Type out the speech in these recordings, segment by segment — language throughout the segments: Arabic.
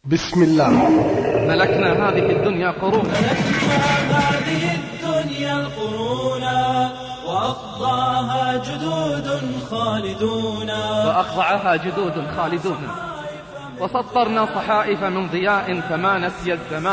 بسم الله. ملكنا هذه الدنيا قرونا، وأخضعها جدود خالدون، وسطرنا صحائف من ضياء فما نسي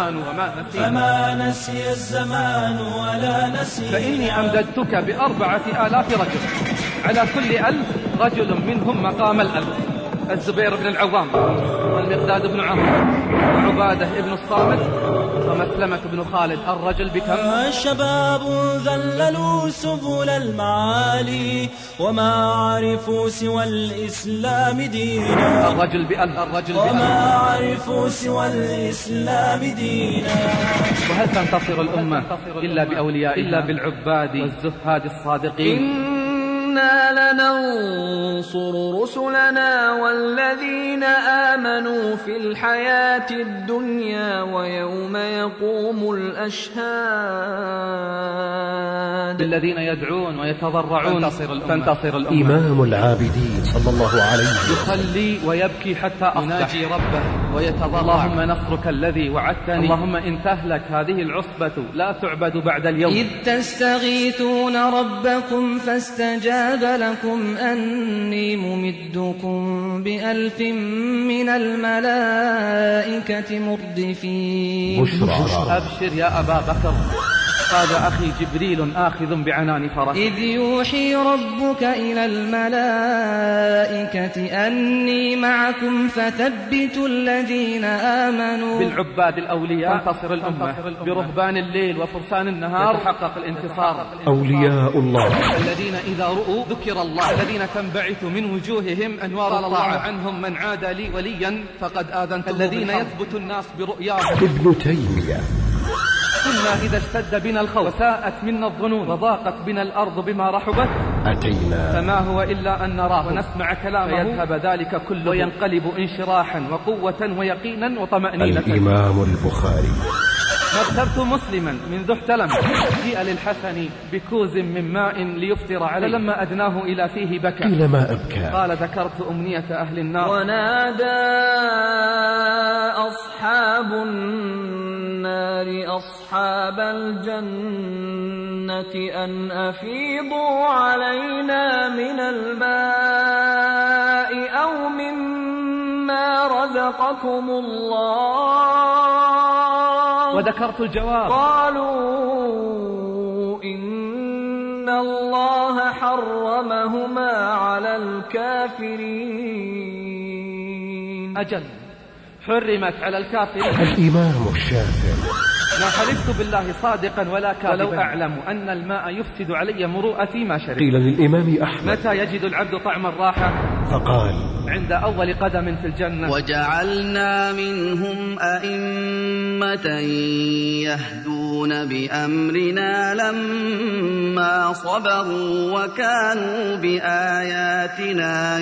الزمان ولا نسينا. فإني أمددتك ب4,000 رجل، على كل 1000 رجل منهم مقام 1000. الزبير بن العوام، والمقداد بن عمرو، وعبادة بن الصامت، ومسلمة بن خالد. الرجل بكم؟ الشباب ذللوا سبل المعالي، وما عرفوا سوى الإسلام دينا. الرجل بألف. وما عرفوا سوى الإسلام دينا. وهل تنتصر الأمة إلا بأوليائها، إلا بالعباد والزهاد الصادقين؟ إنا لننصر رسلنا والذين آمنوا في الحياة الدنيا ويوم يقوم الأشهاد. الذين يدعون ويتضرعون تنتصر الأمة. إمام العابدين صلى الله عليه وسلم يصلي ويبكي حتى أصبح، يناجي ربه ويتضرع. اللهم نصرك الذي وعدتني، اللهم إن تهلك هذه العصبة لا تعبد بعد اليوم. إذ تستغيثون ربكم فاستجاب لكم أني ممدكم ب1000 من الملائكة مردفين. أبشر يا أبا بكر، هذا أخي جبريل آخذ بعنان فرسه. إذ يوحي ربك إلى الملائكة أني معكم فثبتوا الذين آمنوا. بالعباد الأولياء تنتصر الأمة، برهبان الليل وفرسان النهار يتحقق الانتصار. أولياء الله الذين إذا رؤوا ذكر الله، الذين تنبعث من وجوههم أنوار الله. عنهم من عاد لي وليا فقد آذنته. الذين يثبت الناس برؤياهم. ابن تيمية. كنا إذا اشتد بنا الخوف وساءت منا الظنون وضاقت بنا الأرض بما رحبت أتينا، فما هو إلا أن نراه ونسمع كلامه فيذهب ذلك كله وينقلب انشراحا وقوة ويقينا وطمأنينة. الإمام البخاري. نبترت مسلما منذ احتلم، جيء للحسن بكوز من ماء ليفطر عليه، فلما أدناه إلى فيه بكى. قيل ما أبكى؟ قال ذكرت أمنية أهل النار. ونادى أصحاب النار أصحاب الجنة أن أفيضوا علينا من الماء أو مما رزقكم الله. وذكرت الجواب. قالوا إن الله حرمهما على الكافرين. أجل، حرمت على الكافرين. الإمام الشافعي. ما حلفت بالله صادقا ولا كاذبا، ولو أعلم أن الماء يفسد علي مروءتي ما شربت. قيل للإمام أحمد: متى يجد العبد طعم الراحة؟ فقال: عند أول قدم في الجنة. وجعلنا منهم أئمة يهدون بأمرنا لما صبروا وكانوا بآياتنا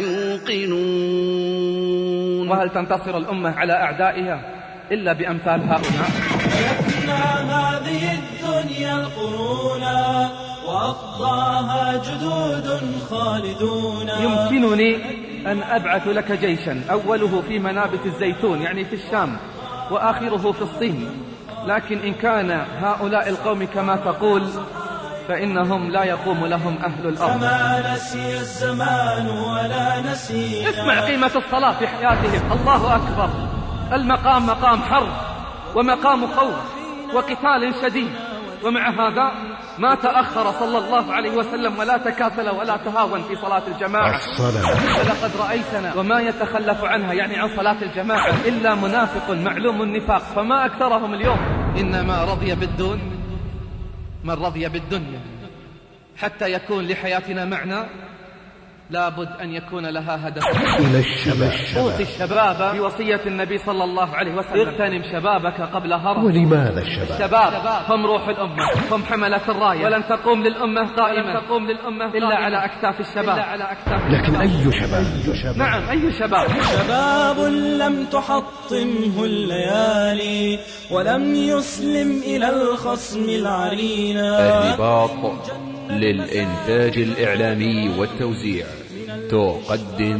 يوقنون. وهل تنتصر الأمة على أعدائها إلا بأمثال هؤلاء؟ هذه الدنيا القرونا، وأخضعها جدود خالدون. يمكنني أن أبعث لك جيشا أوله في منابت الزيتون يعني في الشام، وآخره في الصين، لكن إن كان هؤلاء القوم كما تقول فإنهم لا يقوم لهم أهل الأرض. فما نسي الزمان ولا نسينا. اسمع قيمة الصلاة في حياتهم. الله أكبر. المقام مقام حرب ومقام خوف وقتال شديد، ومع هذا ما تأخر صلى الله عليه وسلم ولا تكاسل ولا تهاون في صلاة الجماعة. ولقد رأيتنا وما يتخلف عنها يعني عن صلاة الجماعة إلا منافق معلوم النفاق، فما أكثرهم اليوم. إنما رضي بالدون من رضي بالدنيا. حتى يكون لحياتنا معنى لابد أن يكون لها هدف. إلى الشباب. أوصي الشباب بوصية النبي صلى الله عليه وسلم: اغتنم شبابك قبل هرم. ولماذا الشباب؟ الشباب هم روح الأمة، هم حملة الراية، ولن تقوم للأمة قائمة إلا على أكتاف الشباب. لكن أي شباب؟ نعم، أي شباب؟ شباب لم تحطمه الليالي ولم يسلم إلى الخصم العرينا. الرباط للإنتاج الإعلامي والتوزيع تقدم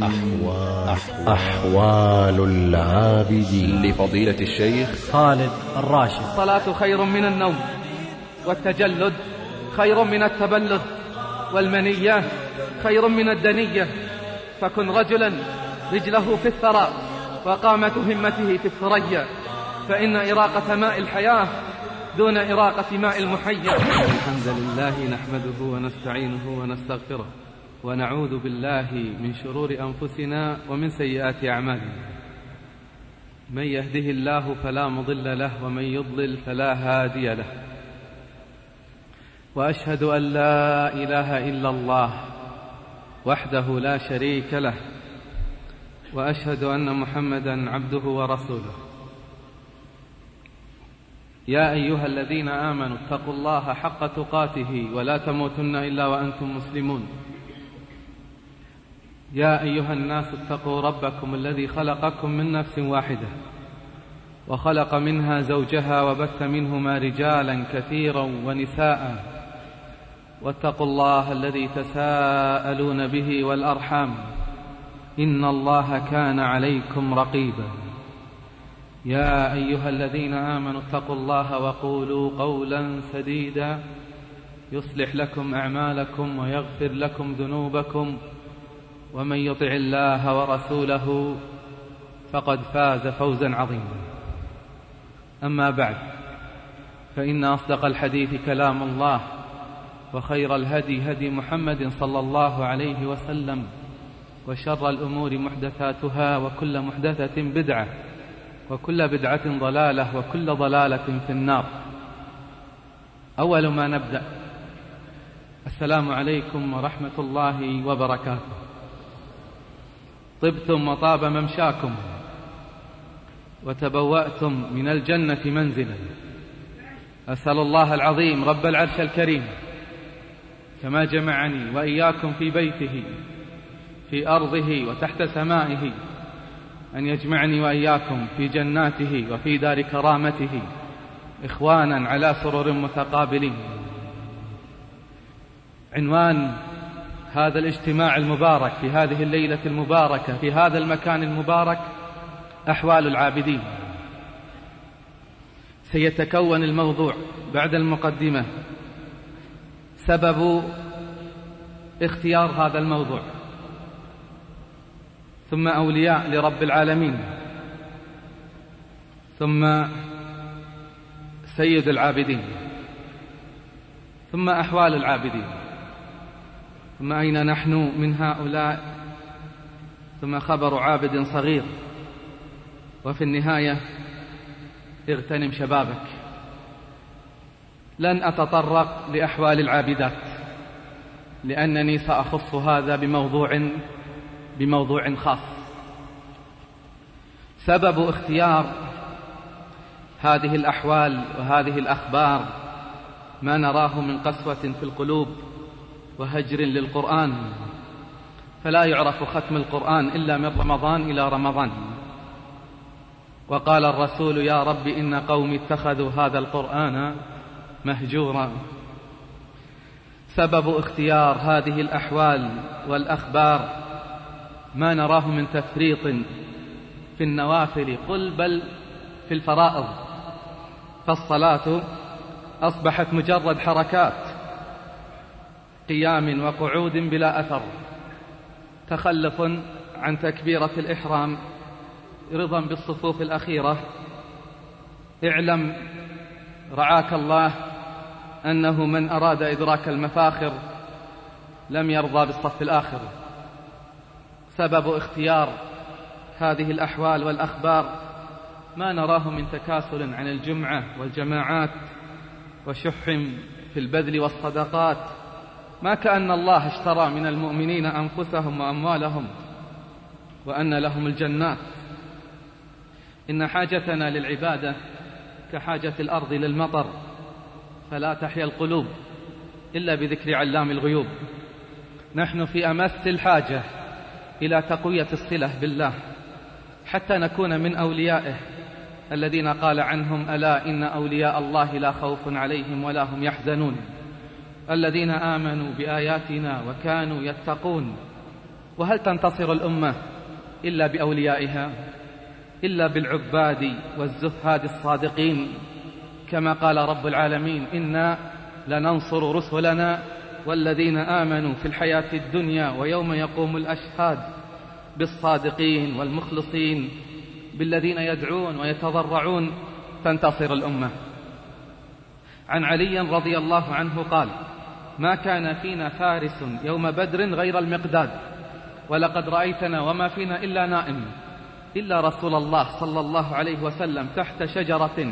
أحوال العابدين لفضيلة الشيخ خالد الراشد. الصلاة خير من النوم، والتجلد خير من التبلد، والمنية خير من الدنية. فكن رجلا رجله في الثرى وقامة همته في الثريا، فإن إراقة ماء الحياة دون إراقة ماء المحيا. الحمد لله نحمده ونستعينه ونستغفره، ونعوذ بالله من شرور أنفسنا ومن سيئات أعمالنا. من يهده الله فلا مضل له، ومن يضلل فلا هادي له. وأشهد أن لا إله إلا الله وحده لا شريك له، وأشهد أن محمدا عبده ورسوله. يا أيها الذين آمنوا اتقوا الله حق تقاته ولا تموتن إلا وأنتم مسلمون. يا أيها الناس اتقوا ربكم الذي خلقكم من نفس واحدة، وخلق منها زوجها، وبث منهما رجالا كثيرا ونساء. واتقوا الله الذي تساءلون به والأرحام، إن الله كان عليكم رقيبا. يا أيها الذين آمنوا اتقوا الله وقولوا قولا سديدا يصلح لكم أعمالكم ويغفر لكم ذنوبكم، ومن يطع الله ورسوله فقد فاز فوزا عظيما. أما بعد، فإن أصدق الحديث كلام الله، وخير الهدي هدي محمد صلى الله عليه وسلم، وشر الأمور محدثاتها، وكل محدثة بدعة، وكل بدعة ضلالة، وكل ضلالة في النار. أول ما نبدأ، السلام عليكم ورحمة الله وبركاته. طبتم وطاب ممشاكم، وتبوأتم من الجنة منزلا. أسأل الله العظيم رب العرش الكريم كما جمعني وإياكم في بيته في أرضه وتحت سمائه، أن يجمعني وإياكم في جناته وفي دار كرامته، إخوانا على سرر متقابلين. عنوان هذا الاجتماع المبارك في هذه الليلة المباركة في هذا المكان المبارك أحوال العابدين. سيتكون الموضوع بعد المقدمة سبب اختيار هذا الموضوع، ثم أولياء لرب العالمين، ثم سيد العابدين، ثم أحوال العابدين، ثم أين نحن من هؤلاء، ثم خبر عابد صغير، وفي النهاية اغتنم شبابك. لن أتطرق لأحوال العابدات، لأنني سأخص هذا بموضوع خاص. سبب اختيار هذه الأحوال وهذه الأخبار ما نراه من قسوة في القلوب وهجر للقرآن، فلا يعرف ختم القرآن إلا من رمضان إلى رمضان. وقال الرسول: يا رب إن قومي اتخذوا هذا القرآن مهجورا. سبب اختيار هذه الأحوال والأخبار ما نراه من تفريط في النوافل، قل بل في الفرائض. فالصلاة أصبحت مجرد حركات، قيام وقعود بلا أثر، تخلف عن تكبيرة الإحرام، رضا بالصفوف الأخيرة. اعلم رعاك الله أنه من أراد إدراك المفاخر لم يرضى بالصف الآخر. سبب اختيار هذه الأحوال والأخبار ما نراه من تكاسل عن الجمعة والجماعات، وشح في البذل والصدقات، ما كأن الله اشترى من المؤمنين أنفسهم وأموالهم وأن لهم الجنات. إن حاجتنا للعبادة كحاجة الأرض للمطر، فلا تحيا القلوب إلا بذكر علام الغيوب. نحن في أمس الحاجة إلى تقوية الصلة بالله، حتى نكون من أوليائه الذين قال عنهم: ألا إن أولياء الله لا خوف عليهم ولا هم يحزنون، الذين آمنوا بآياتنا وكانوا يتقون. وهل تنتصر الأمة إلا بأوليائها، إلا بالعباد والزهاد الصادقين؟ كما قال رب العالمين: إنا لننصر رسلنا والذين آمنوا في الحياة الدنيا ويوم يقوم الأشهاد، بالصادقين والمخلصين، بالذين يدعون ويتضرعون تنتصر الأمة. عن علي رضي الله عنه قال: ما كان فينا فارس يوم بدر غير المقداد، ولقد رأيتنا وما فينا إلا نائم، إلا رسول الله صلى الله عليه وسلم تحت شجرة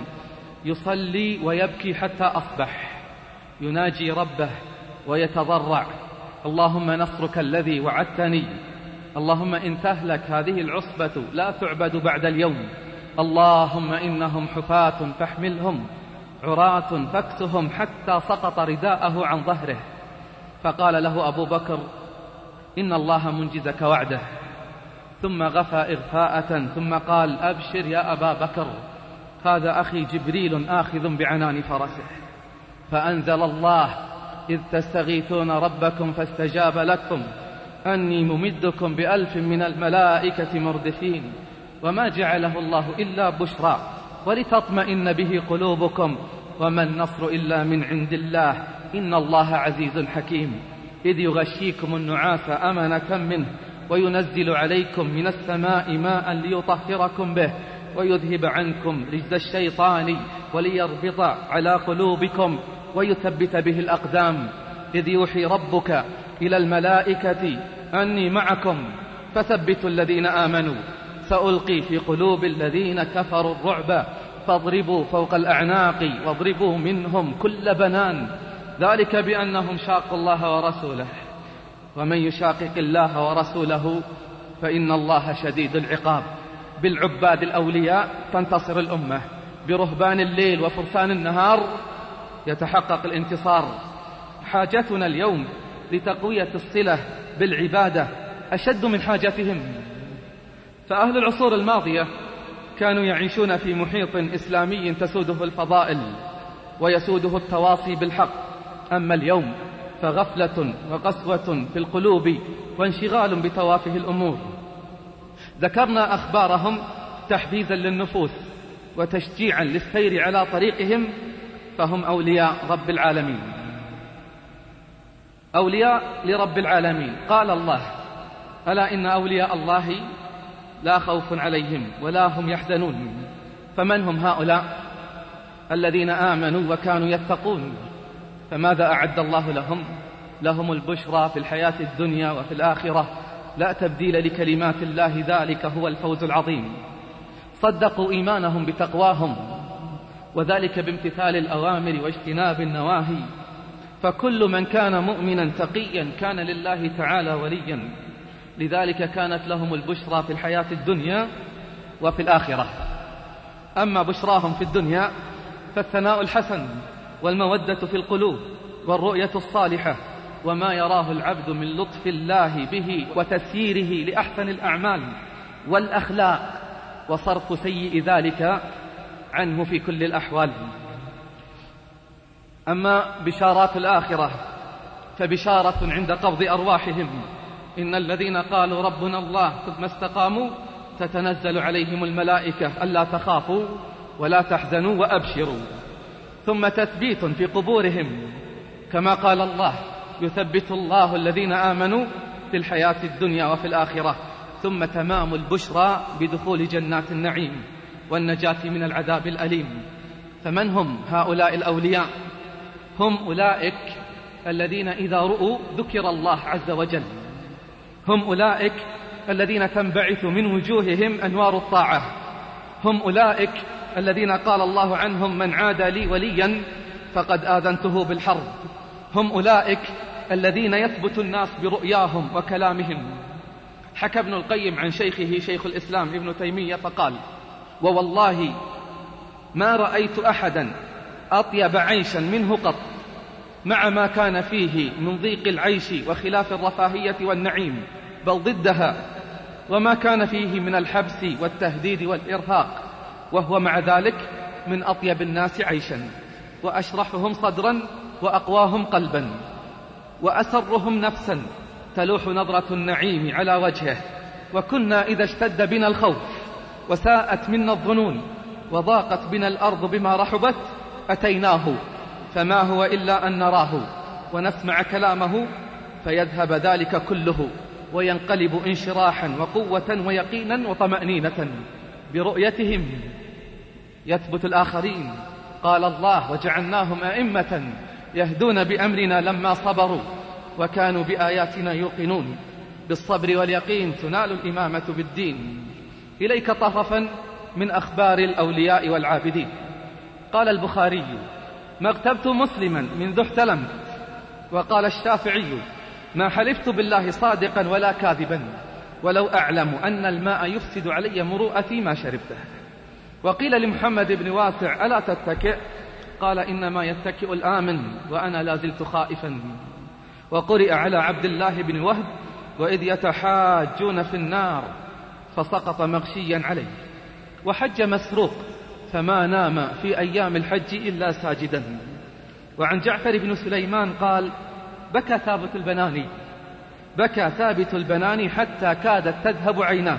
يصلي ويبكي حتى أصبح، يناجي ربه ويتضرع: اللهم نصرك الذي وعدتني، اللهم إن تهلك هذه العصبة لا تعبد بعد اليوم، اللهم إنهم حفاة فاحملهم، عراة فاكسهم، حتى سقط رداءه عن ظهره. فقال له أبو بكر: إن الله منجزك وعده. ثم غفى إغفاءة ثم قال: أبشر يا أبا بكر، هذا أخي جبريل آخذ بعنان فرسه. فأنزل الله: إذ تستغيثون ربكم فاستجاب لكم أني ممدكم ب1000 من الملائكة مردفين، وما جعله الله إلا بشرى ولتطمئن به قلوبكم، وما النصر إلا من عند الله، إن الله عزيز حكيم. إذ يغشيكم النعاس أمنة منه وينزل عليكم من السماء ماء ليطهركم به ويذهب عنكم رجز الشيطان وليربط على قلوبكم ويثبت به الأقدام. إذ يوحي ربك إلى الملائكة أني معكم فثبتوا الذين آمنوا، سألقي في قلوب الذين كفروا الرعب فاضربوا فوق الأعناق واضربوا منهم كل بنان، ذلك بأنهم شاقوا الله ورسوله، ومن يشاقق الله ورسوله فإن الله شديد العقاب. بالعباد الأولياء تنتصر الأمة، برهبان الليل وفرسان النهار يتحقق الانتصار. حاجتنا اليوم لتقوية الصلة بالعبادة أشد من حاجتهم. فأهل العصور الماضية كانوا يعيشون في محيط إسلامي تسوده الفضائل ويسوده التواصي بالحق، أما اليوم فغفلة وقسوة في القلوب وانشغال بتوافه الأمور. ذكرنا أخبارهم تحفيزا للنفوس وتشجيعا للسير على طريقهم، فهم أولياء رب العالمين، أولياء لرب العالمين. قال الله: ألا إن أولياء الله لا خوف عليهم ولا هم يحزنون. فمن هم هؤلاء؟ الذين آمنوا وكانوا يتقون. فماذا أعد الله لهم؟ لهم البشرى في الحياة الدنيا وفي الآخرة، لا تبديل لكلمات الله، ذلك هو الفوز العظيم. صدقوا إيمانهم بتقواهم، وذلك بامتثال الأوامر واجتناب النواهي. فكل من كان مؤمنا تقيا كان لله تعالى وليا، لذلك كانت لهم البشرى في الحياة الدنيا وفي الآخرة. أما بشراهم في الدنيا فالثناء الحسن والمودة في القلوب والرؤية الصالحة، وما يراه العبد من لطف الله به وتسييره لأحسن الأعمال والأخلاق وصرف سيء ذلك عنه في كل الأحوال. أما بشارات الآخرة فبشارة عند قبض أرواحهم: إن الذين قالوا ربنا الله ثم استقاموا تتنزل عليهم الملائكة ألا تخافوا ولا تحزنوا وأبشروا. ثم تثبيت في قبورهم، كما قال الله: يثبت الله الذين آمنوا في الحياة الدنيا وفي الآخرة. ثم تمام البشرى بدخول جنات النعيم والنجاة من العذاب الأليم. فمن هم هؤلاء الأولياء؟ هم أولئك الذين إذا رؤوا ذكر الله عز وجل، هم أولئك الذين تنبعث من وجوههم أنوار الطاعة، هم أولئك الذين قال الله عنهم: من عادى لي وليا فقد آذنته بالحرب. هم أولئك الذين يثبت الناس برؤياهم وكلامهم. حكى ابن القيم عن شيخه شيخ الإسلام ابن تيمية فقال: ووالله ما رأيت أحدا أطيب عيشا منه قط، مع ما كان فيه من ضيق العيش وخلاف الرفاهية والنعيم، بل ضدها، وما كان فيه من الحبس والتهديد والإرهاق، وهو مع ذلك من أطيب الناس عيشا، وأشرحهم صدرا، وأقواهم قلبا، وأسرهم نفسا، تلوح نظرة النعيم على وجهه، وكنا إذا اشتد بنا الخوف وساءت منا الظنون وضاقت بنا الأرض بما رحبت أتيناه، فما هو إلا أن نراه ونسمع كلامه فيذهب ذلك كله، وينقلب انشراحا وقوة ويقينا وطمأنينة برؤيتهم. يثبت الآخرين. قال الله: وجعلناهم أئمة يهدون بأمرنا لما صبروا وكانوا بآياتنا يوقنون. بالصبر واليقين تنال الإمامة بالدين. إليك طرفا من أخبار الأولياء والعابدين. قال البخاري: ما اغتبت مسلما منذ احتلمت. وقال الشافعي: ما حلفت بالله صادقا ولا كاذبا، ولو أعلم أن الماء يفسد علي مروءتي ما شربته. وقيل لمحمد بن واسع: ألا تتكئ؟ قال: إنما يتكئ الآمن وأنا لا زلت خائفا. وقرئ على عبد الله بن وهب: وإذ يتحاجون في النار فسقط مغشيا عليه. وحج مسروق فما نام في أيام الحج إلا ساجدا. وعن جعفر بن سليمان قال: بكى ثابت البناني حتى كادت تذهب عيناه،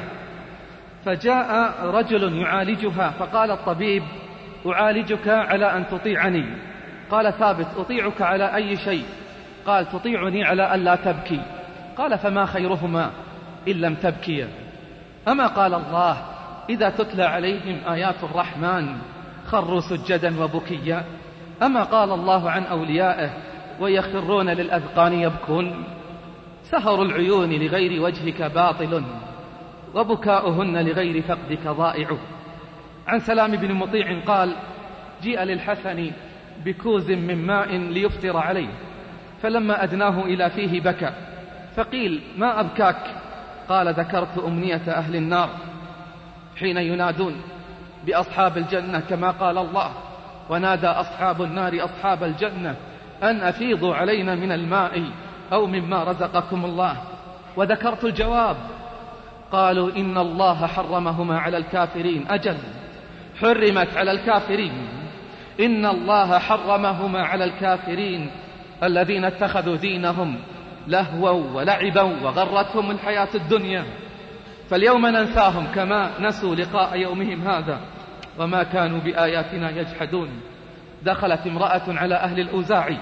فجاء رجل يعالجها فقال الطبيب: أعالجك على أن تطيعني. قال ثابت: أطيعك على أي شيء؟ قال: تطيعني على أن لا تبكي. قال: فما خيرهما إن لم تبكي؟ أما قال الله: إذا تتلى عليهم آيات الرحمن خروا سجدا وبكيا؟ أما قال الله عن أوليائه: ويخرون للأذقان يبكون؟ سهر العيون لغير وجهك باطل، وبكاؤهن لغير فقدك ضائع. عن سلام بن مطيع قال: جيء للحسن بكوز من ماء ليفطر عليه، فلما أدناه إلى فيه بكى، فقيل: ما أبكاك؟ قال: ذكرت أمنية أهل النار حين ينادون بأصحاب الجنة كما قال الله: ونادى أصحاب النار أصحاب الجنة أن أفيضوا علينا من الماء أو مما رزقكم الله. وذكرت الجواب، قالوا: إن الله حرمهما على الكافرين. أجل، حرمت على الكافرين. إن الله حرمهما على الكافرين الذين اتخذوا دينهم لهوا ولعبا وغرتهم الحياة الدنيا، فاليوم ننساهم كما نسوا لقاء يومهم هذا وما كانوا بآياتنا يجحدون. دخلت امرأة على أهل الأوزاعي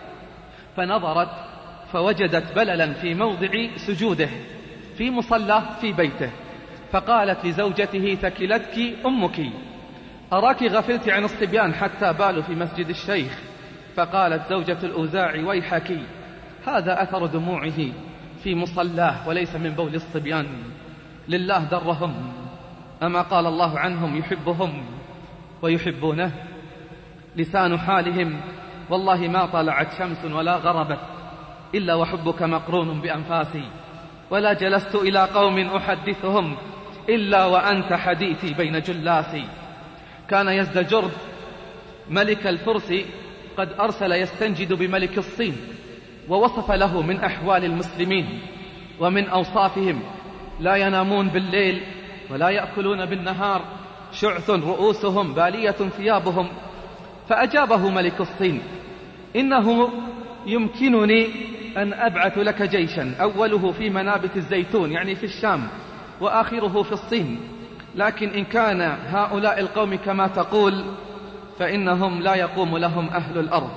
فنظرت فوجدت بللا في موضع سجوده في مصلى في بيته، فقالت لزوجته: ثكلتك أمك، أراك غفلت عن الصبيان حتى بالوا في مسجد الشيخ. فقالت زوجة الأوزاعي: ويحك، هذا أثر دموعه في مصلاه وليس من بول الصبيان، لله درهم. أما قال الله عنهم: يحبهم ويحبونه. لسان حالهم: والله ما طلعت شمس ولا غربت إلا وحبك مقرون بأنفاسي، ولا جلست إلى قوم أحدثهم إلا وأنت حديثي بين جلاسي. كان يزدجرد ملك الفرس قد أرسل يستنجد بملك الصين، ووصف له من أحوال المسلمين ومن أوصافهم: لا ينامون بالليل ولا يأكلون بالنهار، شعث رؤوسهم بالية ثيابهم. فأجابه ملك الصين: إنه يمكنني أن أبعث لك جيشا، أوله في منابت الزيتون يعني في الشام، وآخره في الصين، لكن إن كان هؤلاء القوم كما تقول فإنهم لا يقوم لهم أهل الأرض،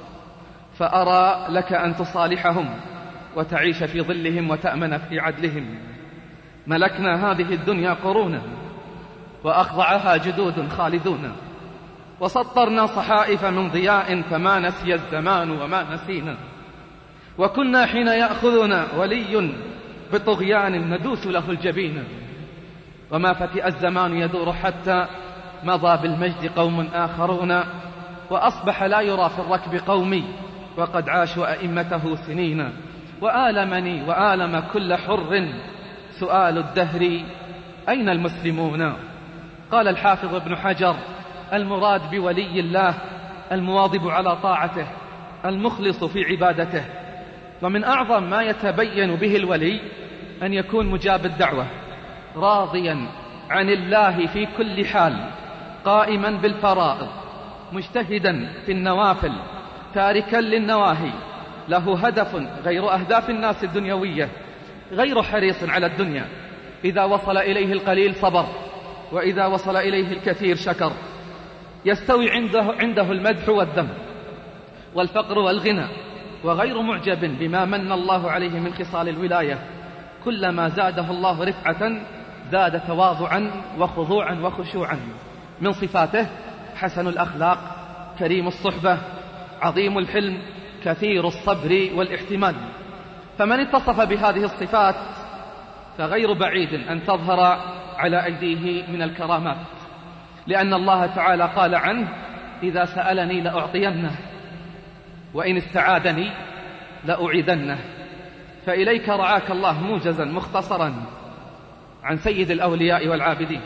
فأرى لك أن تصالحهم وتعيش في ظلهم وتأمن في عدلهم. ملكنا هذه الدنيا قرونا وأخضعها جدود خالدون، وسطرنا صحائف من ضياء فما نسي الزمان وما نسينا، وكنا حين يأخذنا ولي بطغيان ندوس له الجبين، وما فتئ الزمان يدور حتى مضى بالمجد قوم آخرون، وأصبح لا يرى في الركب قومي وقد عاشوا أئمته سنين. وآلمني وآلم كل حر سؤال الدهر: أين المسلمون؟ قال الحافظ ابن حجر: المراد بولي الله المواظب على طاعته المخلص في عبادته. ومن أعظم ما يتبين به الولي أن يكون مجاب الدعوة، راضيا عن الله في كل حال، قائما بالفرائض، مجتهدا في النوافل، تاركا للنواهي، له هدف غير أهداف الناس الدنيوية، غير حريص على الدنيا، إذا وصل إليه القليل صبر، وإذا وصل إليه الكثير شكر، يستوي عنده المدح والذم والفقر والغنى، وغير معجب بما من الله عليه من خصال الولاية. كلما زاده الله رفعة زاد تواضعا وخضوعا وخشوعا. من صفاته حسن الأخلاق، كريم الصحبة، عظيم الحلم، كثير الصبر والاحتمال. فمن اتصف بهذه الصفات فغير بعيد أن تظهر على أيديه من الكرامات، لأن الله تعالى قال عنه: إذا سألني لأعطينه، وإن استعاذني لأعيذنه. فإليك رعاك الله موجزا مختصرا عن سيد الأولياء والعابدين.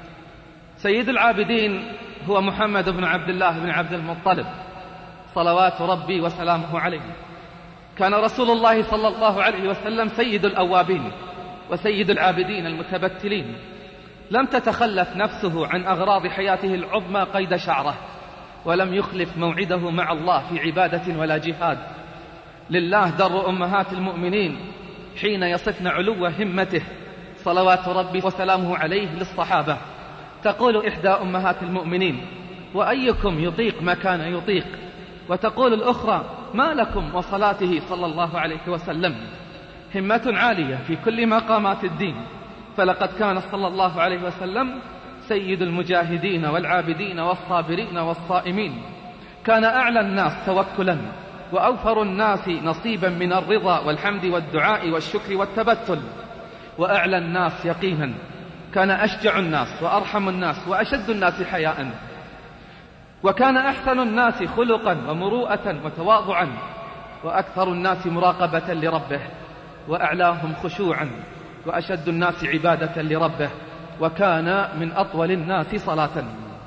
سيد العابدين هو محمد بن عبد الله بن عبد المطلب صلوات ربي وسلامه عليه. كان رسول الله صلى الله عليه وسلم سيد الأوابين وسيد العابدين المتبتلين. لم تتخلف نفسه عن أغراض حياته العظمى قيد شعره، ولم يخلف موعده مع الله في عبادة ولا جهاد. لله در أمهات المؤمنين حين يصفن علو همته صلوات ربي وسلامه عليه للصحابة. تقول إحدى أمهات المؤمنين: وأيكم يطيق ما كان يطيق؟ وتقول الأخرى: ما لكم وصلاته صلى الله عليه وسلم؟ همة عالية في كل مقامات الدين. فلقد كان صلى الله عليه وسلم سيد المجاهدين والعابدين والصابرين والصائمين. كان أعلى الناس توكلا، وأوفر الناس نصيبا من الرضا والحمد والدعاء والشكر والتبتل، وأعلى الناس يقينا. كان أشجع الناس وأرحم الناس وأشد الناس حياء، وكان أحسن الناس خلقا ومروءة وتواضعا، وأكثر الناس مراقبة لربه، وأعلاهم خشوعا، وأشد الناس عبادة لربه، وكان من أطول الناس صلاة.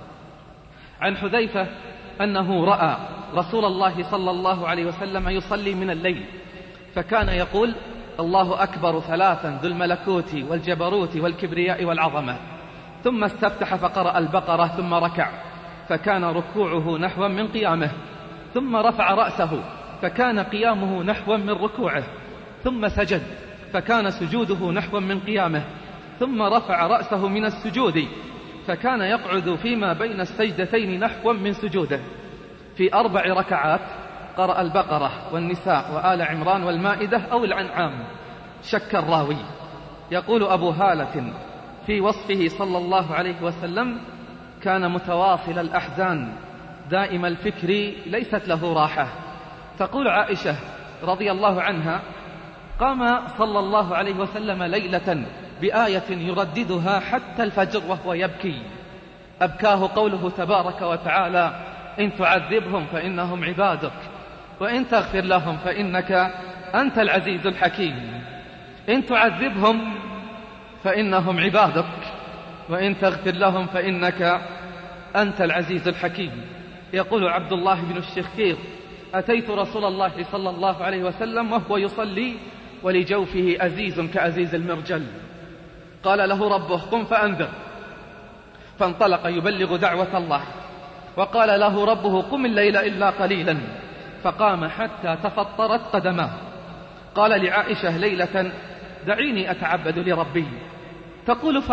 عن حذيفة أنه رأى رسول الله صلى الله عليه وسلم يصلي من الليل، فكان يقول: الله أكبر ثلاثا ذو الملكوت والجبروت والكبرياء والعظمة، ثم استفتح فقرأ البقرة، ثم ركع فكان ركوعه نحوا من قيامه، ثم رفع رأسه فكان قيامه نحوا من ركوعه، ثم سجد فكان سجوده نحوا من قيامه، ثم رفع رأسه من السجود فكان يقعد فيما بين السجدتين نحوا من سجوده. في 4 ركعات قرأ البقرة والنساء وآل عمران والمائدة أو الأنعام. شك الراوي. يقول أبو هالة في وصفه صلى الله عليه وسلم: كان متواصل الأحزان دائم الفكر ليست له راحة. تقول عائشة رضي الله عنها: قام صلى الله عليه وسلم ليلة بآية يرددها حتى الفجر وهو يبكي، أبكاه قوله تبارك وتعالى: إن تعذبهم فإنهم عبادك، وإن تغفر لهم فإنك أنت العزيز الحكيم. إن تعذبهم فإنهم عبادك، وإن تغفر لهم فإنك أنت العزيز الحكيم. يقول عبد الله بن الشخير: أتيت رسول الله صلى الله عليه وسلم وهو يصلي ولجوفه أزيز كأزيز المرجل. قال له ربه: قم فأنذر. فانطلق يبلغ دعوة الله. وقال له ربه: قم الليل إلا قليلا. فقام حتى تفطرت قدماه. قال لعائشة ليلة: دعيني أتعبد لربي. تقول: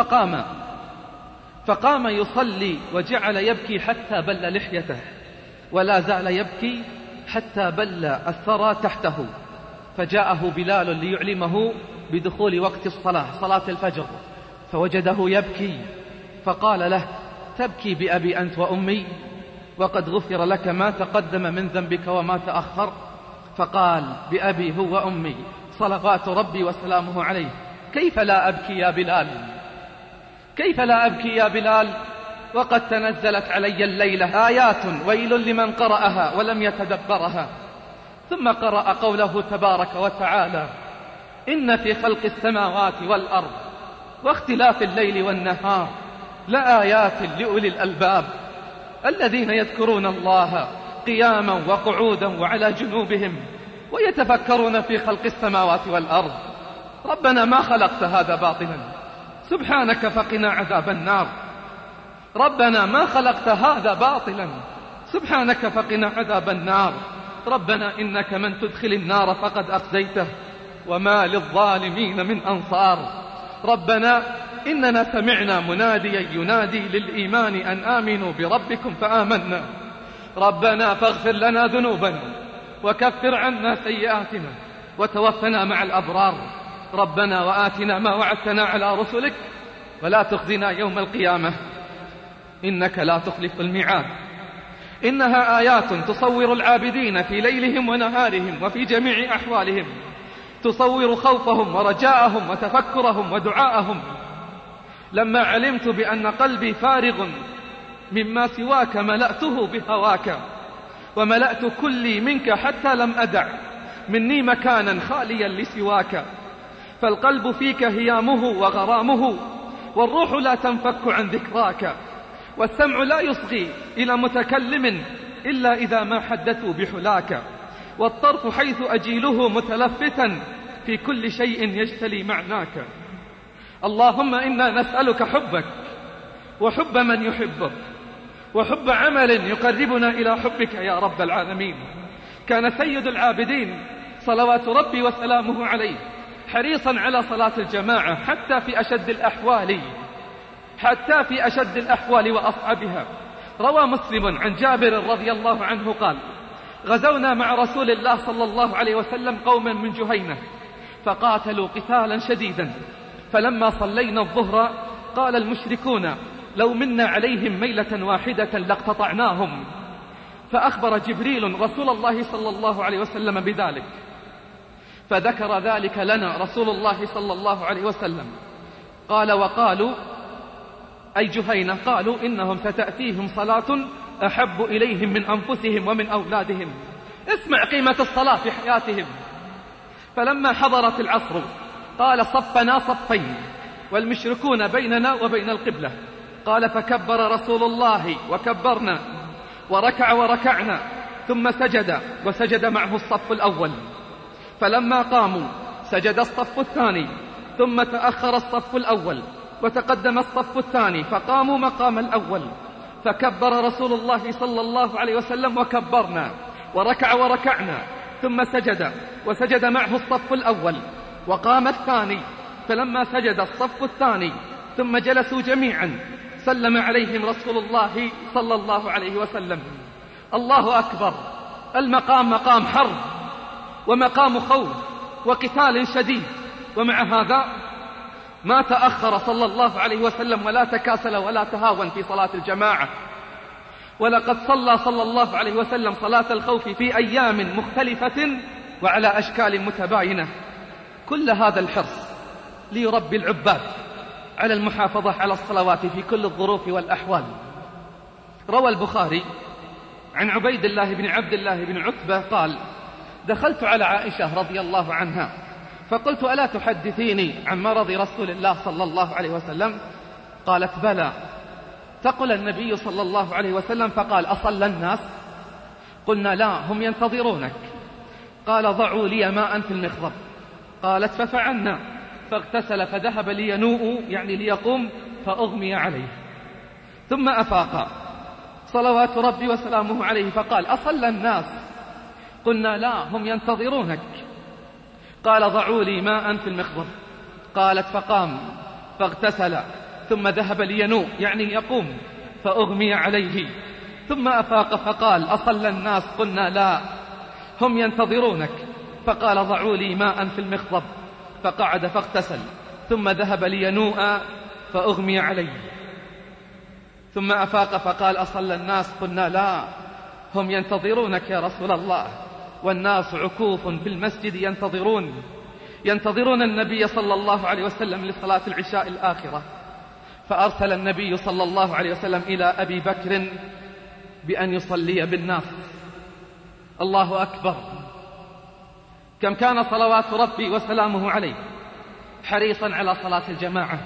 فقام يصلي وجعل يبكي حتى بل لحيته، ولا زال يبكي حتى بل الثرى تحته. فجاءه بلال ليعلمه بدخول وقت الصلاة، صلاة الفجر، فوجده يبكي، فقال له: تبكي بأبي أنت وأمي وقد غفر لك ما تقدم من ذنبك وما تأخر؟ فقال: بأبي هو وأمي صلوات ربي وسلامه عليه. كيف لا أبكي يا بلال؟ كيف لا أبكي يا بلال وقد تنزلت علي الليلة آيات ويل لمن قرأها ولم يتدبرها. ثم قرأ قوله تبارك وتعالى: إن في خلق السماوات والأرض واختلاف الليل والنهار لآيات لأولي الألباب الذين يذكرون الله قياما وقعودا وعلى جنوبهم ويتفكرون في خلق السماوات والأرض. ربنا ما خلقت هذا باطلا سبحانك فقنا عذاب النار. ربنا ما خلقت هذا باطلا سبحانك فقنا عذاب النار. ربنا إنك من تدخل النار فقد أخزيته وما للظالمين من أنصار. ربنا إننا سمعنا مناديا ينادي للإيمان أن آمنوا بربكم فآمنا. ربنا فاغفر لنا ذنوبنا وكفر عنا سيئاتنا وتوفنا مع الأبرار. ربنا وآتنا ما وعدتنا على رسلك ولا تخزنا يوم القيامة إنك لا تخلف الميعاد. إنها آيات تصور العابدين في ليلهم ونهارهم وفي جميع أحوالهم، تصور خوفهم ورجاءهم وتفكرهم ودعاءهم. لما علمت بأن قلبي فارغ مما سواك ملأته بهواك، وملأت كلي منك حتى لم أدع مني مكانا خاليا لسواك. فالقلب فيك هيامه وغرامه، والروح لا تنفك عن ذكراك، والسمع لا يصغي إلى متكلم إلا إذا ما حدثوا بحلاك، والطرف حيث أجيله متلفتا في كل شيء يجتلي معناك. اللهم إنا نسألك حبك وحب من يحبك وحب عمل يقربنا إلى حبك يا رب العالمين. كان سيد العابدين صلوات ربي وسلامه عليه حريصا على صلاة الجماعة حتى في أشد الأحوال وأصعبها. روى مسلم عن جابر رضي الله عنه قال: غزونا مع رسول الله صلى الله عليه وسلم قوما من جهينة فقاتلوا قتالا شديدا، فلما صلينا الظهر قال المشركون: لو منا عليهم ميلة واحدة لاقتطعناهم. فأخبر جبريل رسول الله صلى الله عليه وسلم بذلك، فذكر ذلك لنا رسول الله صلى الله عليه وسلم. قال: وقالوا أي جهينة قالوا إنهم ستأتيهم صلاة أحب إليهم من أنفسهم ومن أولادهم. اسمع قيمة الصلاة في حياتهم. فلما حضرت العصر قال: صفنا صفين والمشركون بيننا وبين القبلة. قال: فكبر رسول الله وكبرنا، وركع وركعنا، ثم سجد وسجد معه الصف الأول. فلما قاموا سجد الصف الثاني، ثم تأخر الصف الأول وتقدم الصف الثاني، فقاموا مقام الأول. فكبر رسول الله صلى الله عليه وسلم وكبرنا، وركع وركعنا، ثم سجد وسجد معه الصف الأول، وقام الثاني. فلما سجد الصف الثاني ثم جلسوا جميعا سلم عليهم رسول الله صلى الله عليه وسلم. الله أكبر. المقام مقام حرب ومقام خوف وقتال شديد، ومع هذا ما تأخر صلى الله عليه وسلم ولا تكاسل ولا تهاون في صلاة الجماعة. ولقد صلى الله عليه وسلم صلاة الخوف في أيام مختلفة وعلى أشكال متباينة. كل هذا الحرص ليربي العباد على المحافظة على الصلوات في كل الظروف والأحوال. روى البخاري عن عبيد الله بن عبد الله بن عتبة قال: دخلت على عائشة رضي الله عنها فقلت: ألا تحدثيني عن مرض رسول الله صلى الله عليه وسلم؟ قالت: بلى. تقل النبي صلى الله عليه وسلم فقال: أصلى الناس؟ قلنا: لا، هم ينتظرونك. قال: ضعوا لي ماء في المخضب. قالت: ففعلنا، فاغتسل فذهب لينوء يعني ليقوم، فأغمي عليه. ثم أفاق صلوات ربي وسلامه عليه فقال: أصلى الناس؟ قلنا: لا، هم ينتظرونك. قال: ضعوا لي ماء في المخضب. قالت: فقام فاغتسل ثم ذهب لينوء يعني يقوم، فأغمي عليه. ثم أفاق فقال: أصلى الناس؟ قلنا: لا، هم ينتظرونك. فقال: ضعوا لي ماء في المخضب. فقعد فاغتسل ثم ذهب لينوء فأغمي عليه. ثم أفاق فقال: أصلى الناس؟ قلنا: لا، هم ينتظرونك يا رسول الله. والناس عكوف في المسجد ينتظرون النبي صلى الله عليه وسلم لصلاة العشاء الآخرة. فأرسل النبي صلى الله عليه وسلم إلى أبي بكر بأن يصلي بالناس. الله أكبر. كم كان صلوات ربي وسلامه عليه حريصا على صلاة الجماعة.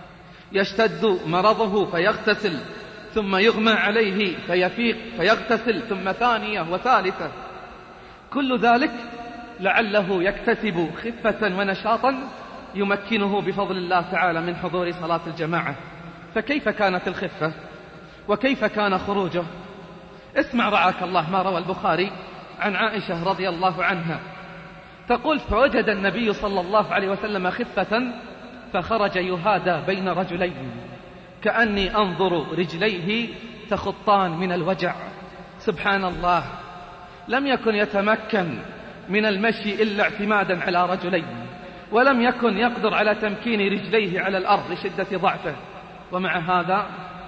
يشتد مرضه فيغتسل ثم يغمى عليه فيفيق فيغتسل ثم ثانية وثالثة، كل ذلك لعله يكتسب خفة ونشاطا يمكنه بفضل الله تعالى من حضور صلاة الجماعة. فكيف كانت الخفة وكيف كان خروجه؟ اسمع رعاك الله ما روى البخاري عن عائشة رضي الله عنها تقول: فوجد النبي صلى الله عليه وسلم خفة فخرج يهادى بين رجلين كأني أنظر رجليه تخطان من الوجع. سبحان الله، لم يكن يتمكن من المشي إلا اعتمادا على رجلين، ولم يكن يقدر على تمكين رجليه على الأرض لشدة ضعفه، ومع هذا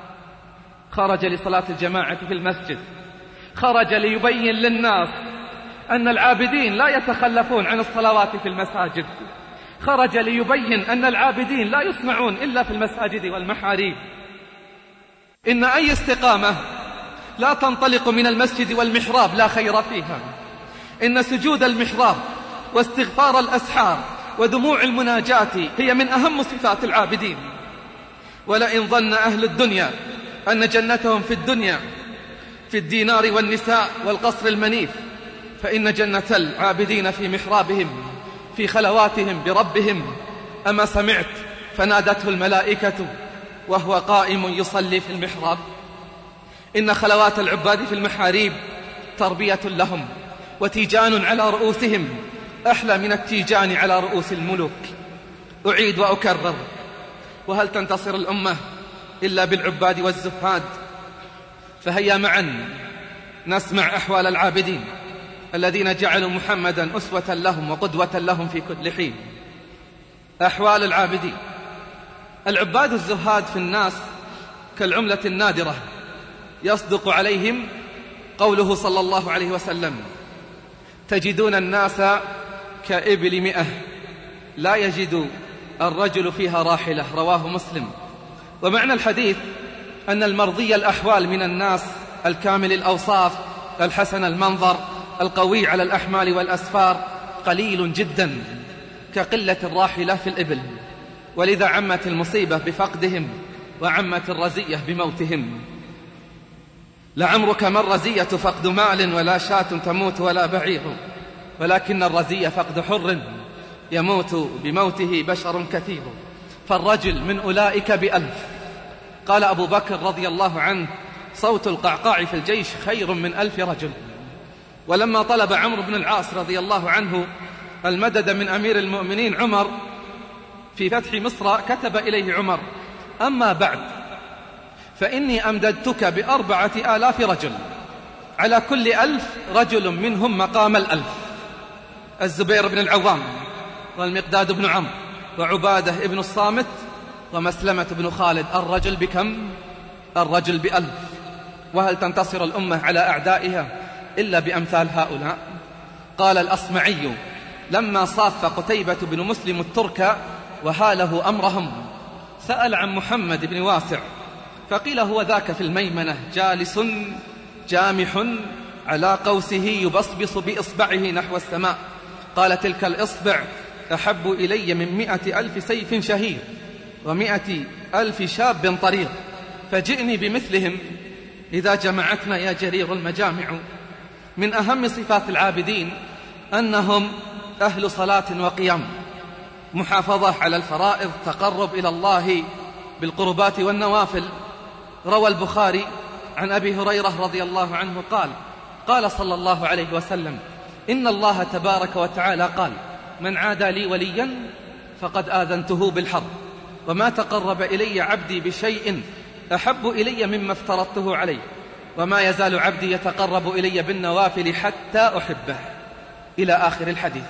خرج لصلاة الجماعة في المسجد، خرج ليبين للناس أن العابدين لا يتخلفون عن الصلوات في المساجد، خرج ليبين أن العابدين لا يصنعون إلا في المساجد والمحاريب، إن أي استقامة لا تنطلق من المسجد والمحراب لا خير فيها، إن سجود المحراب واستغفار الأسحار ودموع المناجات هي من أهم صفات العابدين. ولئن ظن أهل الدنيا أن جنتهم في الدنيا في الدينار والنساء والقصر المنيف، فإن جنة العابدين في محرابهم في خلواتهم بربهم. أما سمعت فنادته الملائكة وهو قائم يصلي في المحراب؟ إن خلوات العباد في المحاريب تربية لهم وتيجان على رؤوسهم أحلى من التيجان على رؤوس الملوك. أعيد وأكرر: وهل تنتصر الأمة إلا بالعباد والزهاد؟ فهيا معا نسمع أحوال العابدين الذين جعلوا محمدا أسوة لهم وقدوة لهم في كل حين. أحوال العابدين. العباد الزهاد في الناس كالعملة النادرة، يصدق عليهم قوله صلى الله عليه وسلم: تجدون الناس كإبل 100 لا يجد الرجل فيها راحلة، رواه مسلم. ومعنى الحديث أن المرضي الأحوال من الناس الكامل الأوصاف الحسن المنظر القوي على الأحمال والأسفار قليل جدا كقلة الراحلة في الإبل، ولذا عمت المصيبة بفقدهم وعمت الرزية بموتهم. لعمرك ما الرزية فقد مال ولا شاة تموت ولا بعير، ولكن الرزية فقد حر يموت بموته بشر كثير، فالرجل من أولئك ب1000. قال أبو بكر رضي الله عنه: صوت القعقاع في الجيش خير من 1000 رجل. ولما طلب عمرو بن العاص رضي الله عنه المدد من أمير المؤمنين عمر في فتح مصر، كتب إليه عمر: أما بعد فإني أمددتك ب4000 رجل، على كل 1000 رجل منهم مقام 1000. الزبير بن العوام والمقداد بن عمرو وعبادة بن الصامت ومسلمة بن خالد. الرجل بكم؟ الرجل ب1000. وهل تنتصر الأمة على أعدائها إلا بأمثال هؤلاء؟ قال الأصمعي لما صاف قتيبة بن مسلم الترك وهاله أمرهم، سأل عن محمد بن واسع فقيل: هو ذاك في الميمنة جالس جامح على قوسه يبصبص بإصبعه نحو السماء. قال: تلك الإصبع أحب إلي من 100,000 سيف شهير و100,000 شاب طريق، فجئني بمثلهم إذا جمعتنا يا جرير المجامع. من أهم صفات العابدين أنهم أهل صلاة وقيام، محافظة على الفرائض، تقرب إلى الله بالقربات والنوافل. روى البخاري عن أبي هريرة رضي الله عنه قال: قال صلى الله عليه وسلم: إن الله تبارك وتعالى قال: من عادى لي وليا فقد آذنته بالحرب، وما تقرب إلي عبدي بشيء أحب إلي مما افترضته عليه، وما يزال عبدي يتقرب إلي بالنوافل حتى أحبه، إلى آخر الحديث.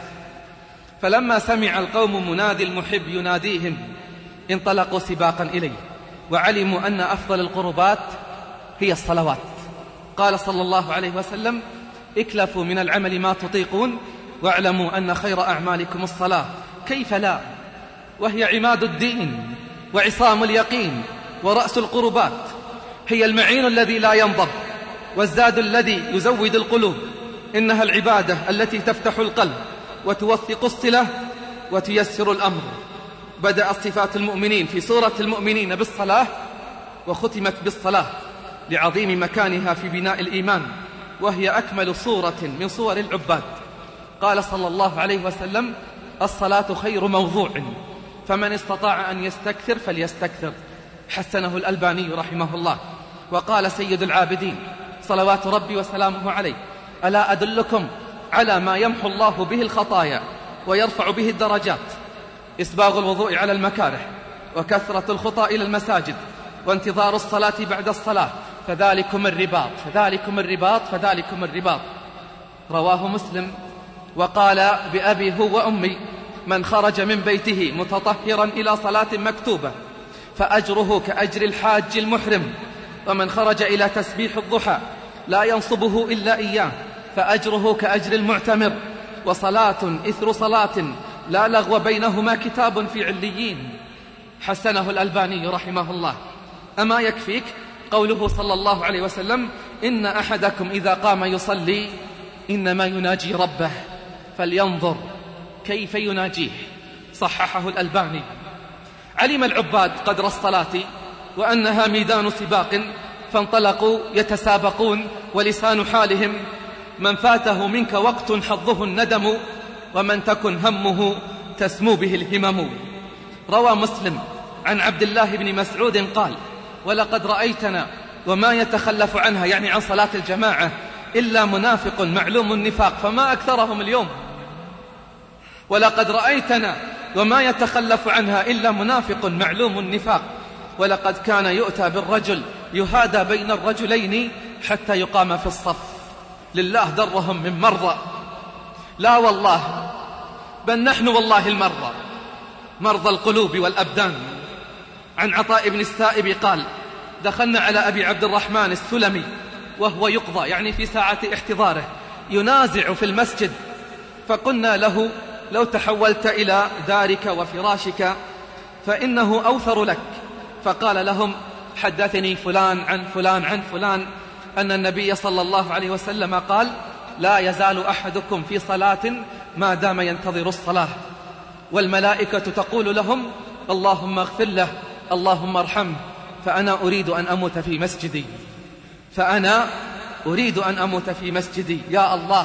فلما سمع القوم منادي المحب يناديهم انطلقوا سباقا إليه، وعلموا أن أفضل القربات هي الصلوات. قال صلى الله عليه وسلم: اكلفوا من العمل ما تطيقون، واعلموا أن خير أعمالكم الصلاة. كيف لا، وهي عماد الدين وعصام اليقين ورأس القربات، هي المعين الذي لا ينضب والزاد الذي يزود القلوب. إنها العبادة التي تفتح القلب وتوثق الصلة وتيسر الأمر. بدأت صفات المؤمنين في سورة المؤمنين بالصلاة، وختمت بالصلاة لعظيم مكانها في بناء الإيمان، وهي أكمل صورة من صور العباد. قال صلى الله عليه وسلم: الصلاة خير موضوع، فمن استطاع أن يستكثر فليستكثر. حسنه الألباني رحمه الله. وقال سيد العابدين صلوات ربي وسلامه عليه: ألا أدلكم على ما يمحو الله به الخطايا ويرفع به الدرجات؟ إسباغ الوضوء على المكاره، وكثرة الخطى إلى المساجد، وانتظار الصلاة بعد الصلاة، فذلكم الرباط فذلكم الرباط فذلكم الرباط. رواه مسلم وقال بأبي هو وأمي: من خرج من بيته متطهرا إلى صلاة مكتوبة فأجره كأجر الحاج المحرم، ومن خرج إلى تسبيح الضحى لا ينصبه إلا إياه فأجره كأجر المعتمر، وصلاة إثر صلاة لا لغو بينهما كتاب في عليين. حسنه الألباني رحمه الله. أما يكفيك قوله صلى الله عليه وسلم: إن أحدكم إذا قام يصلي إنما يناجي ربه فلينظر كيف يناجيه. صححه الألباني. علم العباد قدر الصلاة وأنها ميدان سباق، فانطلقوا يتسابقون، ولسان حالهم: من فاته منك وقت حظه الندم، ومن تكن همه تسمو به الهمم. روى مسلم عن عبد الله بن مسعود قال: ولقد رأيتنا وما يتخلف عنها، يعني عن صلاة الجماعة، إلا منافق معلوم النفاق، فما أكثرهم اليوم. ولقد رأيتنا وما يتخلف عنها إلا منافق معلوم النفاق، ولقد كان يؤتى بالرجل يهادى بين الرجلين حتى يقام في الصف. لله درهم من مرضى. لا والله، بل نحن والله المرضى، مرضى القلوب والأبدان. عن عطاء بن السائب قال: دخلنا على أبي عبد الرحمن السلمي وهو يقضى، يعني في ساعة احتضاره، ينازع في المسجد، فقلنا له: لو تحولت إلى دارك وفراشك فإنه أوثر لك. فقال لهم: حدثني فلان عن فلان عن فلان أن النبي صلى الله عليه وسلم قال: لا يزال أحدكم في صلاة ما دام ينتظر الصلاة، والملائكة تقول لهم: اللهم اغفر له، اللهم ارحمه، فأنا أريد أن أموت في مسجدي، فأنا أريد أن أموت في مسجدي. يا الله،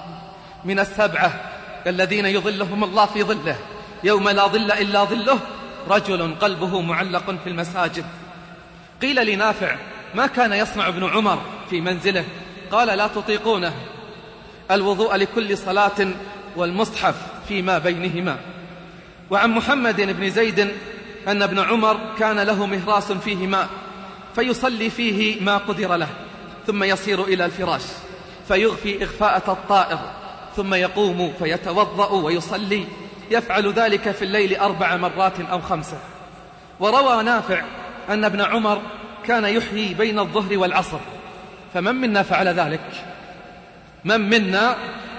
من السبعة الذين يظلهم الله في ظله يوم لا ظل إلا ظله رجل قلبه معلق في المساجد. قيل لنافع: ما كان يصنع ابن عمر في منزله؟ قال: لا تطيقونه، الوضوء لكل صلاة والمصحف فيما بينهما. وعن محمد بن زيد أن ابن عمر كان له مهراس فيه ماء، فيصلي فيه ما قدر له، ثم يصير إلى الفراش فيغفي إغفاءة الطائر، ثم يقوم فيتوضأ ويصلي، يفعل ذلك في الليل 4 مرات أو 5. وروى نافع أن ابن عمر كان يحيي بين الظهر والعصر. فمن منا فعل ذلك؟ من منا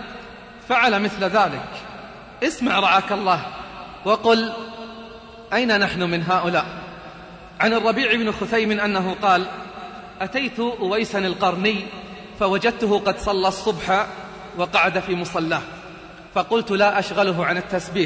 فعل مثل ذلك؟ اسمع رعاك الله وقل: أين نحن من هؤلاء؟ عن الربيع بن خثيم أنه قال: أتيت أويسا القرني فوجدته قد صلى الصبح وقعد في مصلاه، فقلت: لا أشغله عن التسبيح.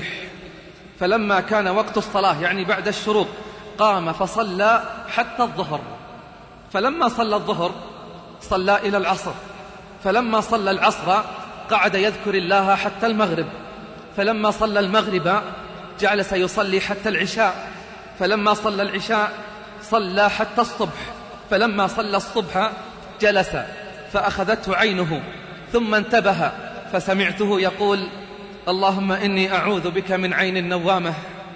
فلما كان وقت الصلاة، يعني بعد الشروق، قام فصلى حتى الظهر. فلما صلى الظهر صلى إلى العصر. فلما صلى العصر قعد يذكر الله حتى المغرب. فلما صلى المغرب جلس يصلي حتى العشاء. فلما صلى العشاء صلى حتى الصبح. فلما صلى الصبح جلس فأخذته عينه، ثم انتبه فسمعته يقول: اللهم إني أعوذ بك من عين نوامة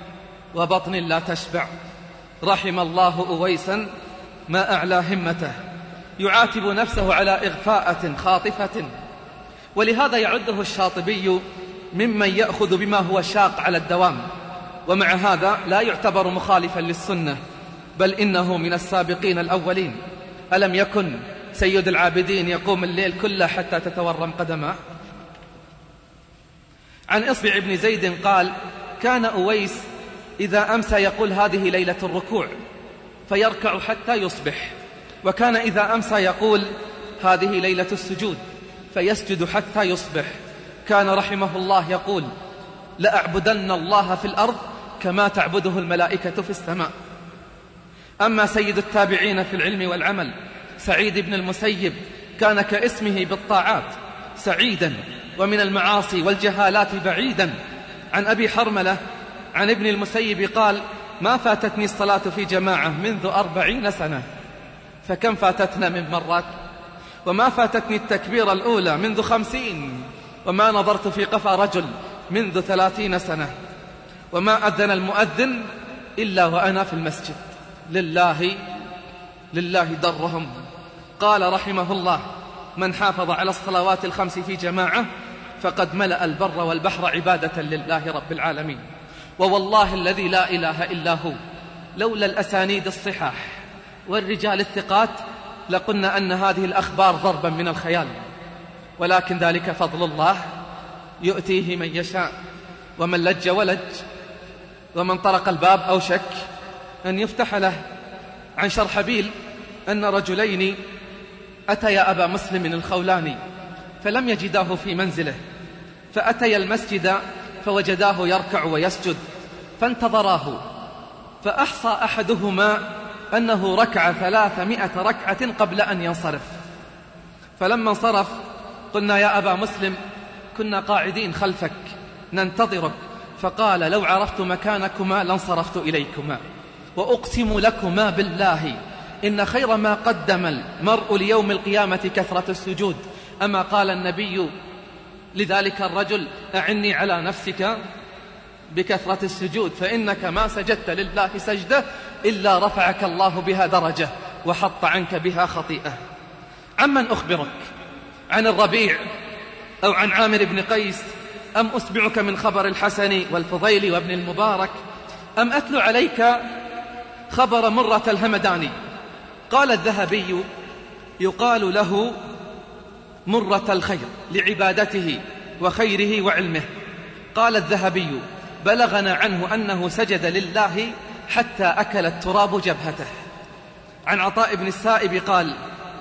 وبطن لا تشبع. رحم الله أويسا ما أعلى همته، يعاتب نفسه على إغفاءة خاطفة. ولهذا يعده الشاطبي ممن يأخذ بما هو شاق على الدوام، ومع هذا لا يعتبر مخالفا للسنة، بل إنه من السابقين الأولين. ألم يكن سيد العابدين يقوم الليل كله حتى تتورم قدمه؟ عن إصبع بن زيد قال: كان أويس إذا أمسى يقول: هذه ليلة الركوع، فيركع حتى يصبح. وكان إذا أمسى يقول: هذه ليلة السجود، فيسجد حتى يصبح. كان رحمه الله يقول: لأعبدن الله في الأرض كما تعبده الملائكة في السماء. أما سيد التابعين في العلم والعمل سعيد بن المسيب كان كاسمه بالطاعات سعيدا، ومن المعاصي والجهالات بعيدا. عن أبي حرملة عن ابن المسيب قال: ما فاتتني الصلاة في جماعة منذ 40 سنة، فكم فاتتنا من مرات؟ وما فاتتني التكبيرة الأولى منذ 50 وما نظرت في قفا رجل منذ 30 سنة وما أذن المؤذن إلا وأنا في المسجد. لله درهم. قال رحمه الله: من حافظ على الصلوات الخمس في جماعة فقد ملأ البر والبحر عبادة لله رب العالمين. ووالله الذي لا إله إلا هو لولا الأسانيد الصحاح والرجال الثقات لقلنا أن هذه الأخبار ضربا من الخيال، ولكن ذلك فضل الله يؤتيه من يشاء. ومن لج ولج ومن طرق الباب أوشك أن يفتح له. عن شرحبيل أن رجلين أتيا أبا مسلم الخولاني فلم يجداه في منزله، فأتيا المسجد فوجداه يركع ويسجد فانتظراه، فأحصى أحدهما أنه ركع 300 ركعة قبل أن ينصرف. فلما انصرف قلنا: يا أبا مسلم كنا قاعدين خلفك ننتظرك. فقال: لو عرفت مكانكما لانصرفت إليكما، وأقسم لكما بالله إن خير ما قدم المرء ليوم القيامة كثرة السجود. أما قال النبي لذلك الرجل: أعني على نفسك بكثرة السجود فإنك ما سجدت لله سجدة إلا رفعك الله بها درجة وحط عنك بها خطيئة. عمن أخبرك؟ عن الربيع أو عن عامر بن قيس؟ أم أسبعك من خبر الحسن والفضيل وابن المبارك؟ أم أتلو عليك خبر مرة الهمداني؟ قال الذهبي: يقال له مرة الخير لعبادته وخيره وعلمه. قال الذهبي: بلغنا عنه أنه سجد لله حتى أكل التراب جبهته. عن عطاء بن السائب قال: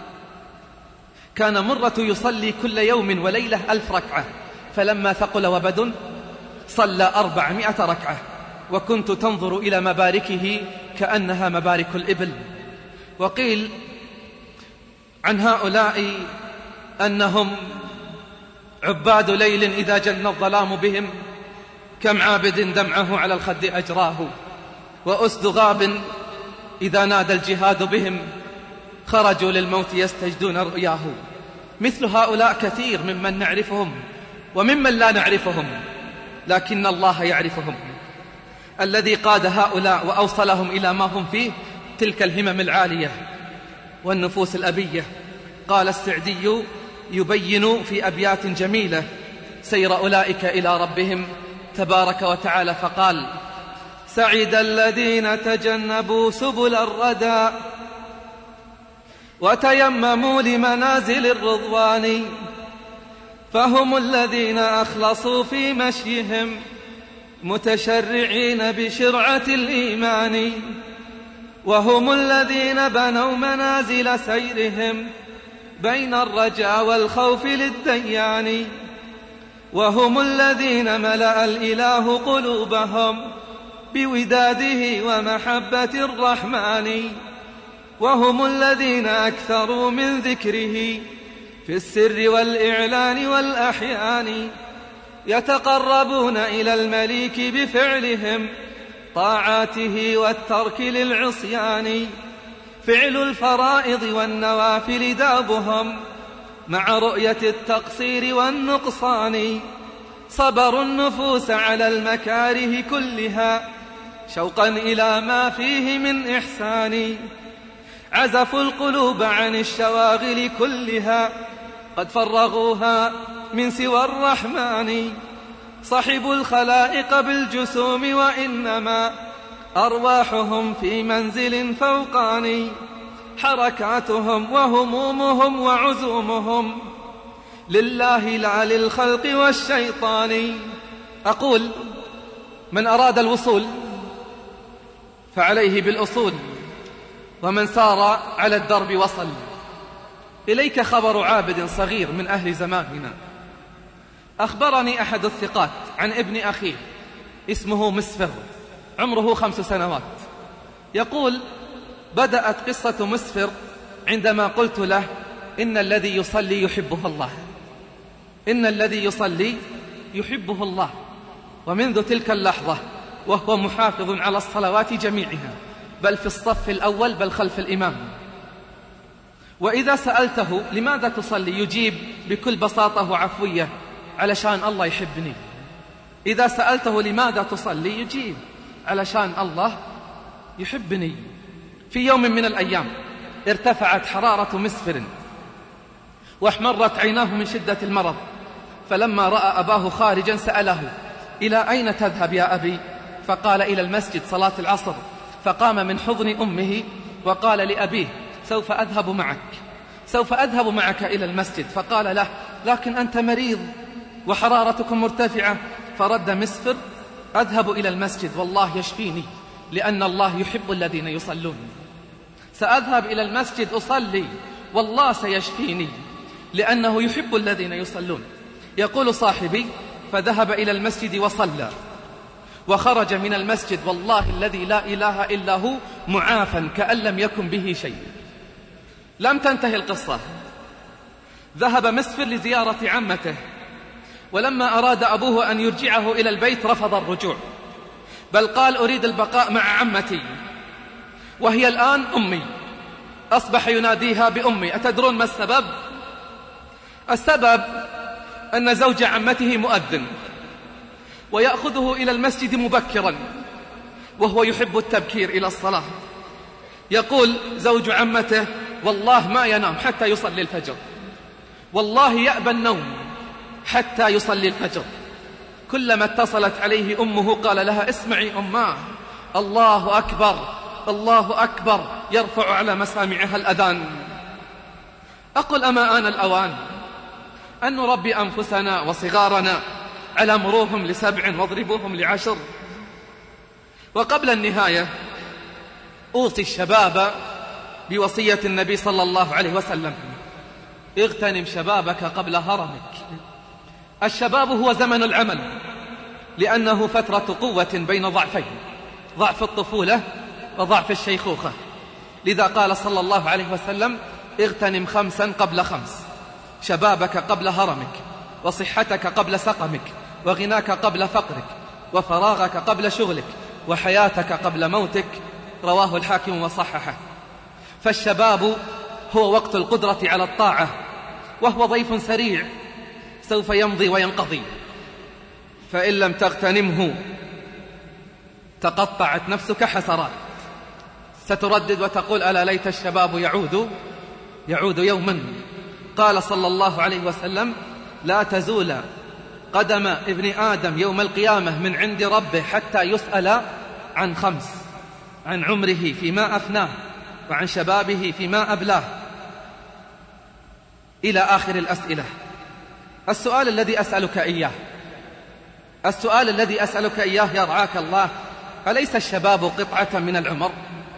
كان مرة يصلي كل يوم وليلة 1000 ركعة، فلما ثقل وبد صلى 400 ركعة، وكنت تنظر إلى مباركه كأنها مبارك الإبل. وقيل عن هؤلاء أنهم عباد ليل إذا جن الظلام بهم، كم عابد دمعه على الخد أجراه، وأسد غاب إذا نادى الجهاد بهم، خرجوا للموت يستجدون رؤياه. مثل هؤلاء كثير ممن نعرفهم وممن لا نعرفهم، لكن الله يعرفهم. الذي قاد هؤلاء وأوصلهم إلى ما هم فيه تلك الهمم العالية والنفوس الأبية. قال السعدي يبين في أبيات جميلة سير أولئك إلى ربهم تبارك وتعالى فقال: سعد الذين تجنبوا سبل الردى وتيمموا لمنازل الرضوان، فهم الذين أخلصوا في مشيهم متشرعين بشرعة الإيمان، وهم الذين بنوا منازل سيرهم بين الرجاء والخوف للديان، وهم الذين ملأ الإله قلوبهم بوداده ومحبة الرحمن، وهم الذين أكثروا من ذكره في السر والإعلان والأحيان، يتقربون إلى المليك بفعلهم طاعاته والترك للعصيان، فعل الفرائض والنوافل دابهم مع رؤية التقصير والنقصان، صبروا النفوس على المكاره كلها شوقا إلى ما فيه من إحسان، عزفوا القلوب عن الشواغل كلها قد فرغوها من سوى الرحمن، صحبوا الخلائق بالجسوم وإنما أرواحهم في منزل فوقاني، حركاتهم وهمومهم وعزومهم لله لا للخلق والشيطان. أقول: من أراد الوصول فعليه بالأصول، ومن سار على الدرب وصل. إليك خبر عابد صغير من أهل زماننا. أخبرني أحد الثقات عن ابن أخيه اسمه مسفر عمره 5 سنوات، يقول: بدأت قصة مسفر عندما قلت له: إن الذي يصلي يحبه الله، إن الذي يصلي يحبه الله. ومنذ تلك اللحظة وهو محافظ على الصلوات جميعها، بل في الصف الأول بل خلف الإمام. وإذا سألته لماذا تصلي يجيب بكل بساطة وعفوية: علشان الله يحبني. إذا سألته لماذا تصلي يجيب: علشان الله يحبني. في يوم من الأيام ارتفعت حرارة مسفر واحمرت عيناه من شدة المرض، فلما رأى أباه خارجا سأله: إلى أين تذهب يا أبي؟ فقال: إلى المسجد صلاة العصر. فقام من حضن أمه وقال لأبيه: سوف أذهب معك إلى المسجد. فقال له: لكن أنت مريض وحرارتكم مرتفعة. فرد مسفر: أذهب إلى المسجد والله يشفيني، لأن الله يحب الذين يصلون. سأذهب إلى المسجد أصلي والله سيشفيني، لأنه يحب الذين يصلون. يقول صاحبي: فذهب إلى المسجد وصلى، وخرج من المسجد والله الذي لا إله إلا هو معافى كأن لم يكن به شيء. لم تنتهي القصة. ذهب مسفر لزيارة عمته، ولما أراد أبوه أن يرجعه إلى البيت رفض الرجوع، بل قال: أريد البقاء مع عمتي، وهي الآن أمي. أصبح يناديها بأمي. أتدرون ما السبب؟ السبب أن زوج عمته مؤذن ويأخذه إلى المسجد مبكرا، وهو يحب التبكير إلى الصلاة. يقول زوج عمته: والله ما ينام حتى يصلي الفجر، والله يأبى النوم حتى يصلي الفجر. كلما اتصلت عليه أمه قال لها: اسمعي أماه، الله أكبر الله أكبر، يرفع على مسامعها الأذان. أقول: أما آن الأوان أن نربي أنفسنا وصغارنا على مروهم ل7 واضربوهم ل10. وقبل النهاية أوصي الشباب بوصية النبي صلى الله عليه وسلم: اغتنم شبابك قبل هرمك. الشباب هو زمن العمل، لأنه فترة قوة بين ضعفين: ضعف الطفولة وضعف الشيخوخة. لذا قال صلى الله عليه وسلم: اغتنم 5 قبل 5: شبابك قبل هرمك، وصحتك قبل سقمك، وغناك قبل فقرك، وفراغك قبل شغلك، وحياتك قبل موتك. رواه الحاكم وصححه. فالشباب هو وقت القدرة على الطاعة، وهو ضيف سريع سوف يمضي وينقضي، فإن لم تغتنمه تقطعت نفسك حسرات. ستردد وتقول: ألا ليت الشباب يعود يوما. قال صلى الله عليه وسلم: لا تزول قدم ابن آدم يوم القيامة من عند ربه حتى يسأل عن 5: عن عمره فيما أفناه، وعن شبابه فيما أبلاه، إلى آخر الأسئلة. السؤال الذي أسألك إياه يرعاك الله: أليس الشباب قطعة من العمر؟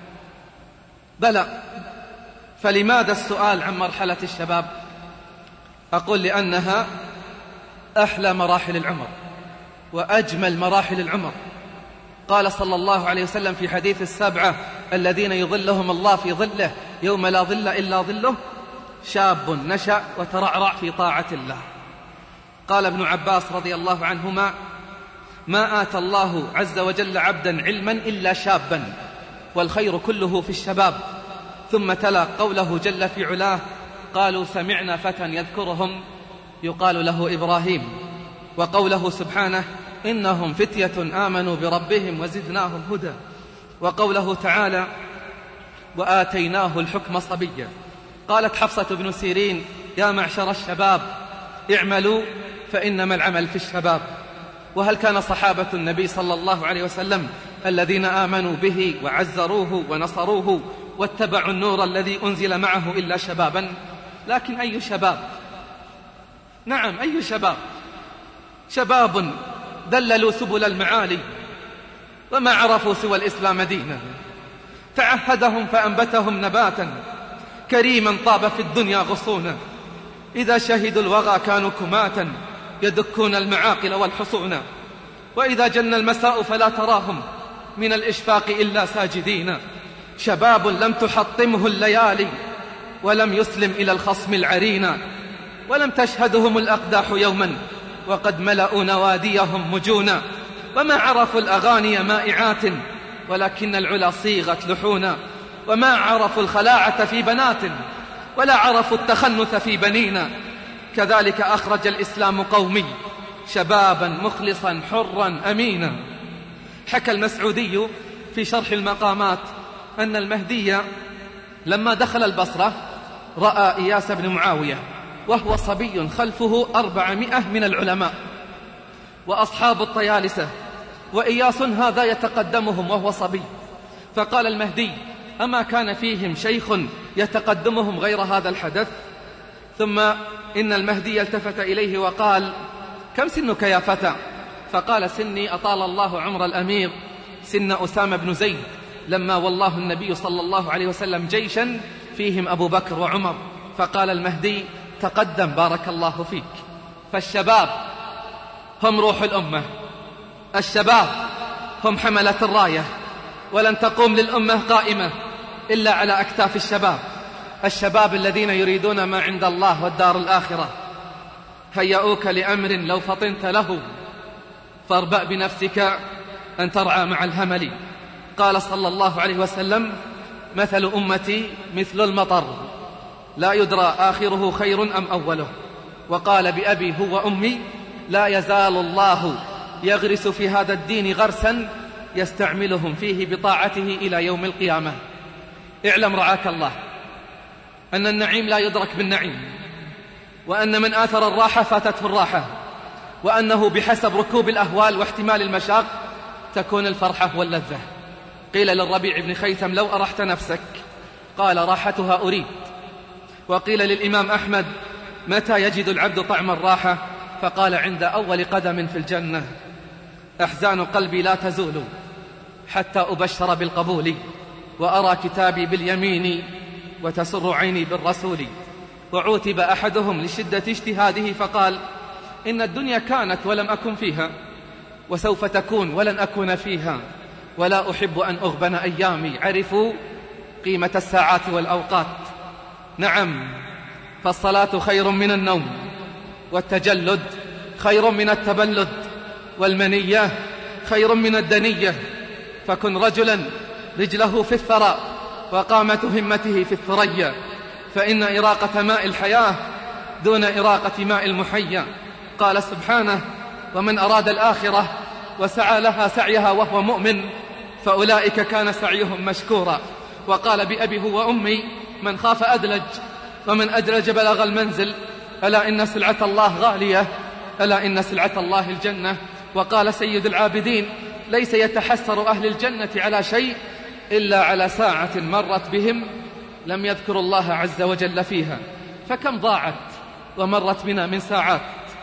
بلى. فلماذا السؤال عن مرحلة الشباب؟ أقول: لأنها أحلى مراحل العمر وأجمل مراحل العمر. قال صلى الله عليه وسلم في حديث 7 الذين يظلهم الله في ظله يوم لا ظل إلا ظله: شاب نشأ وترعرع في طاعة الله. قال ابن عباس رضي الله عنهما: ما آتى الله عز وجل عبدا علما إلا شابا، والخير كله في الشباب. ثم تلا قوله جل في علاه: قالوا سمعنا فتى يذكرهم يقال له إبراهيم. وقوله سبحانه: إنهم فتية آمنوا بربهم وزدناهم هدى. وقوله تعالى: وآتيناه الحكم صبيا. قالت حفصة بن سيرين: يا معشر الشباب اعملوا فإنما العمل في الشباب. وهل كان صحابة النبي صلى الله عليه وسلم الذين آمنوا به وعزروه ونصروه واتبعوا النور الذي أنزل معه إلا شبابا؟ لكن أي شباب؟ نعم، أي شباب؟ شباب دللوا سبل المعالي وما عرفوا سوى الإسلام دينا، تعهدهم فأنبتهم نباتا كريما طاب في الدنيا غصونا. إذا شهدوا الوغى كانوا كماتا يدكون المعاقل والحصونا. وإذا جن المساء فلا تراهم من الإشفاق إلا ساجدين. شباب لم تحطمه الليالي ولم يسلم إلى الخصم العرينا، ولم تشهدهم الأقداح يوما وقد ملأوا نواديهم مجونا. وما عرفوا الأغاني مائعات ولكن العلا صيغت لحونا. وما عرفوا الخلاعة في بنات ولا عرفوا التخنث في بنينا. كذلك أخرج الإسلام قومي شبابا مخلصا حرا أمينا. حكى المسعودي في شرح المقامات أن المهدي لما دخل البصرة رأى إياس بن معاوية وهو صبي خلفه 400 من العلماء وأصحاب الطيالسة، وإياس هذا يتقدمهم وهو صبي. فقال المهدي: أما كان فيهم شيخ يتقدمهم غير هذا الحدث؟ ثم إن المهدي التفت إليه وقال: كم سنك يا فتى؟ فقال: سني أطال الله عمر الأمير سن أسامة بن زيد، لما والله النبي صلى الله عليه وسلم جيشا فيهم أبو بكر وعمر. فقال المهدي: تقدم بارك الله فيك. فالشباب هم روح الأمة، الشباب هم حملة الراية، ولن تقوم للأمة قائمة إلا على أكتاف الشباب، الشباب الذين يريدون ما عند الله والدار الآخرة. هيئوك لأمر لو فطنت له، فاربأ بنفسك أن ترعى مع الهمل. قال صلى الله عليه وسلم: مثل أمتي مثل المطر لا يدرى آخره خير أم أوله. وقال: بأبي هو أمي لا يزال الله يغرس في هذا الدين غرسا يستعملهم فيه بطاعته إلى يوم القيامة. اعلم رعاك الله أن النعيم لا يدرك بالنعيم، وأن من آثر الراحة فاتته الراحة، وأنه بحسب ركوب الأهوال واحتمال المشاق تكون الفرحة واللذة. قيل للربيع بن خيثم: لو أرحت نفسك؟ قال: راحتها أريد. وقيل للإمام أحمد: متى يجد العبد طعم الراحة؟ فقال: عند أول قدم في الجنة. أحزان قلبي لا تزول حتى أبشر بالقبول، وأرى كتابي باليمين وتسر عيني بالرسول. وعوتب أحدهم لشدة اجتهاده فقال: إن الدنيا كانت ولم أكن فيها، وسوف تكون ولن أكون فيها، ولا أحب أن أغبن أيامي. عرفوا قيمة الساعات والأوقات. نعم، فالصلاة خير من النوم، والتجلد خير من التبلد، والمنية خير من الدنية. فكن رجلا رجله في الثرى وقامة همته في الثريا، فإن إراقة ماء الحياة دون إراقة ماء المحيا. قال سبحانه: ومن أراد الآخرة وسعى لها سعيها وهو مؤمن فأولئك كان سعيهم مشكورا. وقال: بأبي هو أمي من خاف أدلج، ومن أدلج بلغ المنزل. ألا إن سلعة الله غالية، ألا إن سلعة الله الجنة. وقال سيد العابدين: ليس يتحسر أهل الجنة على شيء إلا على ساعة مرت بهم لم يذكروا الله عز وجل فيها. فكم ضاعت ومرت بنا من ساعات.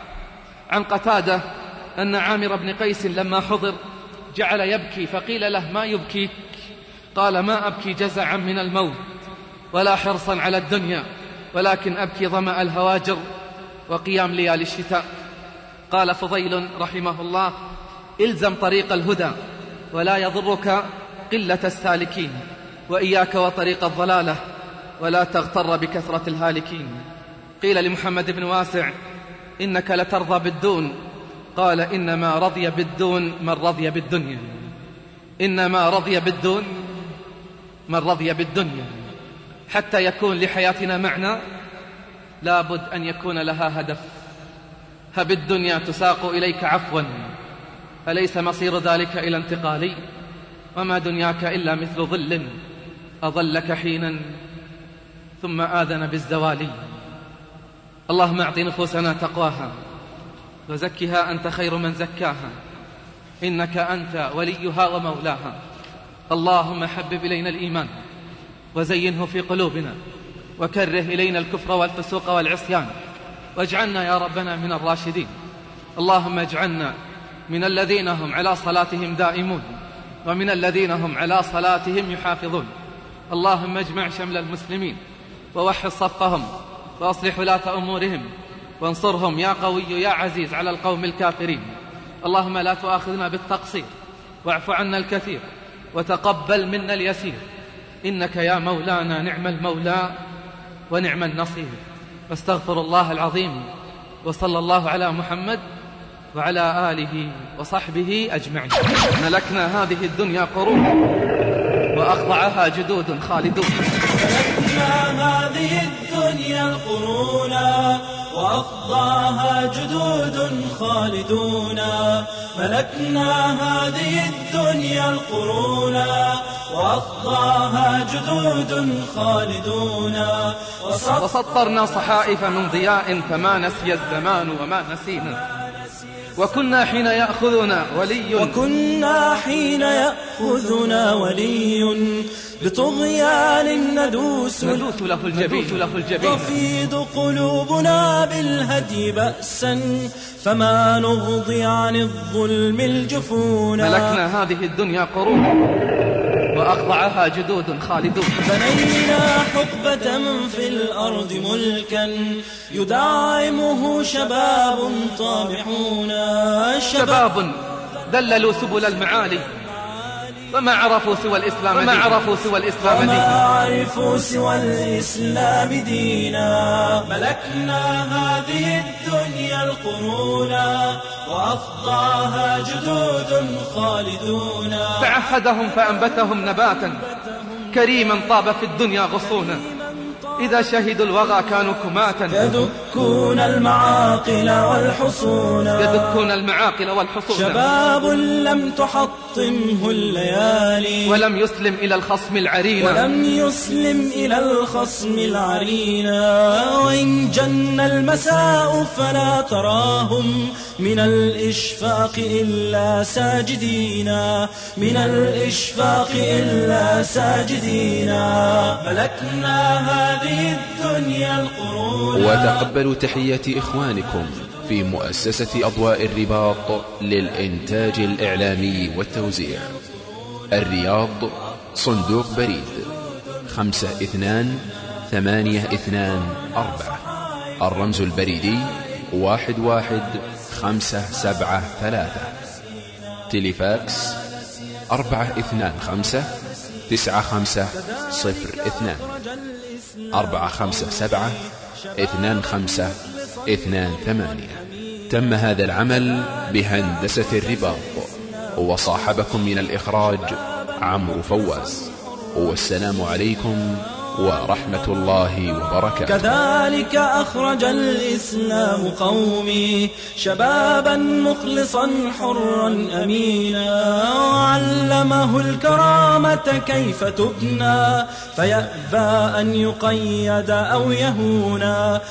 عن قتادة أن عامر بن قيس لما حضر جعل يبكي، فقيل له: ما يبكيك؟ قال: ما أبكي جزعا من الموت ولا حرصا على الدنيا، ولكن أبكي ظمأ الهواجر وقيام ليالي الشتاء. قال فضيل رحمه الله: إلزم طريق الهدى ولا يضرك قلة السالكين، وإياك وطريق الضلالة ولا تغتر بكثرة الهالكين. قيل لمحمد بن واسع: إنك لترضى بالدون. قال: إنما رضي بالدون من رضي بالدنيا، إنما رضي بالدون من رضي بالدنيا. حتى يكون لحياتنا معنى لابد أن يكون لها هدف. هب الدنيا تساق إليك عفوا، أليس مصير ذلك إلى انتقالي؟ وما دنياك إلا مثل ظل أظلك حينا ثم آذن بالزوال. اللهم أعط نفوسنا تقواها وزكها أنت خير من زكاها، إنك أنت وليها ومولاها. اللهم حبب إلينا الإيمان وزينه في قلوبنا، وكره إلينا الكفر والفسوق والعصيان، واجعلنا يا ربنا من الراشدين. اللهم اجعلنا من الذين هم على صلاتهم دائمون، ومن الذين هم على صلاتهم يحافظون. اللهم اجمع شمل المسلمين ووحد صفهم، وأصلح ولاة أمورهم، وانصرهم يا قوي يا عزيز على القوم الكافرين. اللهم لا تؤاخذنا بالتقصير، واعف عنا الكثير، وتقبل منا اليسير، إنك يا مولانا نعم المولى ونعم النصير. واستغفر الله العظيم، وصلى الله على محمد وعلى آله وصحبه أجمعين. ملكنا هذه الدنيا قرون، وأخضعها جدود خالدون. ملكنا هذه الدنيا القرونا وأقضاها جدود خالدون. ملكنا هذه الدنيا القرونا وأقضاها جدود خالدون. وسطرنا صحائف من ضياء فما نسي الزمان وما نسينا. وكنا حين يأخذنا ولي بطغيان ندوس له الجبين. تفيض قلوبنا بالهدي بأسا فما نغضي عن الظلم الجفونا. ملكنا هذه الدنيا قرون وأخضعها جدود خالدون. بنينا حقبة في الأرض ملكا يدعمه شباب طامحون. شباب دللوا سبل المعالي وما عرفوا سوى الإسلام دينا. ملكنا هذه الدنيا القرونا وأفضاها جدود خالدون. فعهدهم فأنبتهم نباتا كريما طاب في الدنيا غصونا. إذا شهدوا الوغى كانوا كماتا يدكون المعاقل والحصون. شباب لم تحطمه الليالي ولم يسلم إلى الخصم العرينا. وإن جن المساء فلا تراهم من الإشفاق إلا ساجدين. ملكنا هذه الدنيا القرون. وتقبلوا تحيات إخوانكم في مؤسسة أضواء الرباط للإنتاج الإعلامي والتوزيع. الرياض، صندوق بريد 528224. الرمز البريدي 11573. تليفاكس 425-9502 457-2528. تم هذا العمل بهندسة الرباط، وصاحبكم من الإخراج عمرو فواز. والسلام عليكم ورحمة الله وبركاته. كذلك أخرج الإسلام قومي شبابا مخلصا حرا أمينا. وعلمه الكرامة كيف تبنى فيأبى أن يقيد أو يهونا.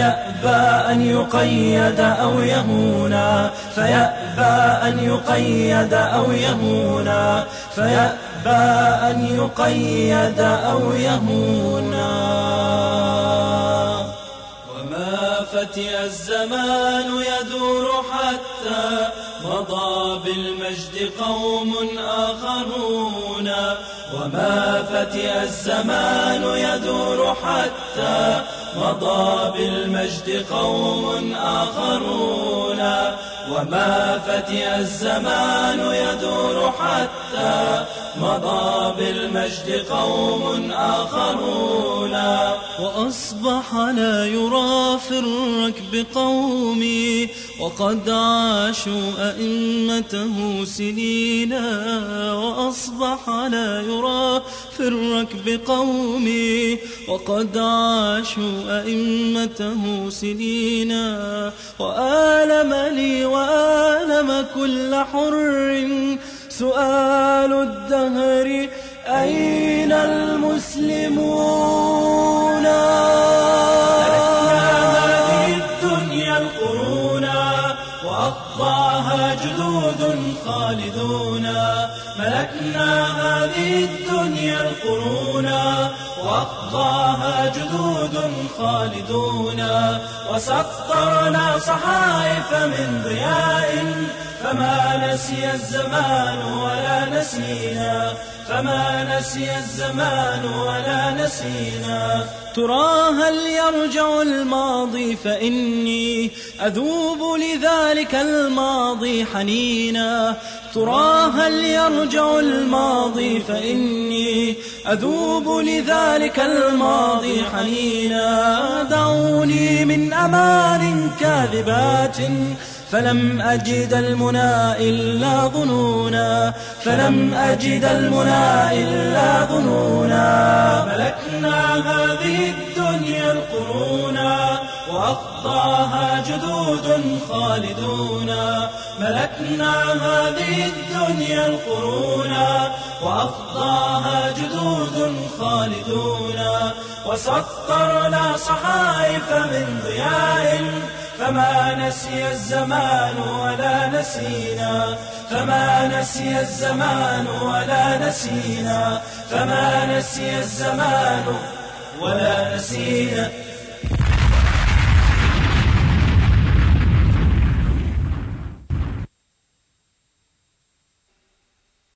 وما فتئ الزمان يدور حتى مضى بالمجد قوم آخرون. وما فتئ الزمان يدور حتى مضى بالمجد قوم آخرون. وما فتئ الزمان يدور حتى مضى بالمجد قوم آخرون. وأصبح لا يرى في الركب قومي وقد عاشوا أئمته سنينا. وأصبح لا يرى في الركب قومي وقد عاشوا أئمته سنينا. وآلم لي وآلم كل حر سؤال الدهر أين المسلمون. هذه الدنيا القرونا وأقضاها جدود خالدون. ملكنا هذه الدنيا القرونا وأقضاها جدود خالدون. وسطرنا صحائف من ضياء فما نسي الزمان ولا نسينا. ترى هل يرجع الماضي فإني أذوب لذلك الماضي حنينا. دعوني من أمان كاذبات فلم أجد المنى إلا ظنونا، فلم أجد المنى إلا ظنونا. ملكنا هذه الدنيا القرونا، وأخضاها جدود خالدون. ملكنا هذه الدنيا القرونا، وأخضاها جدود خالدون. وسطرنا صحائف من ضياء، فما نسي الزمان ولا نسينا، فما نسي الزمان ولا نسينا، فما نسي الزمان ولا نسينا.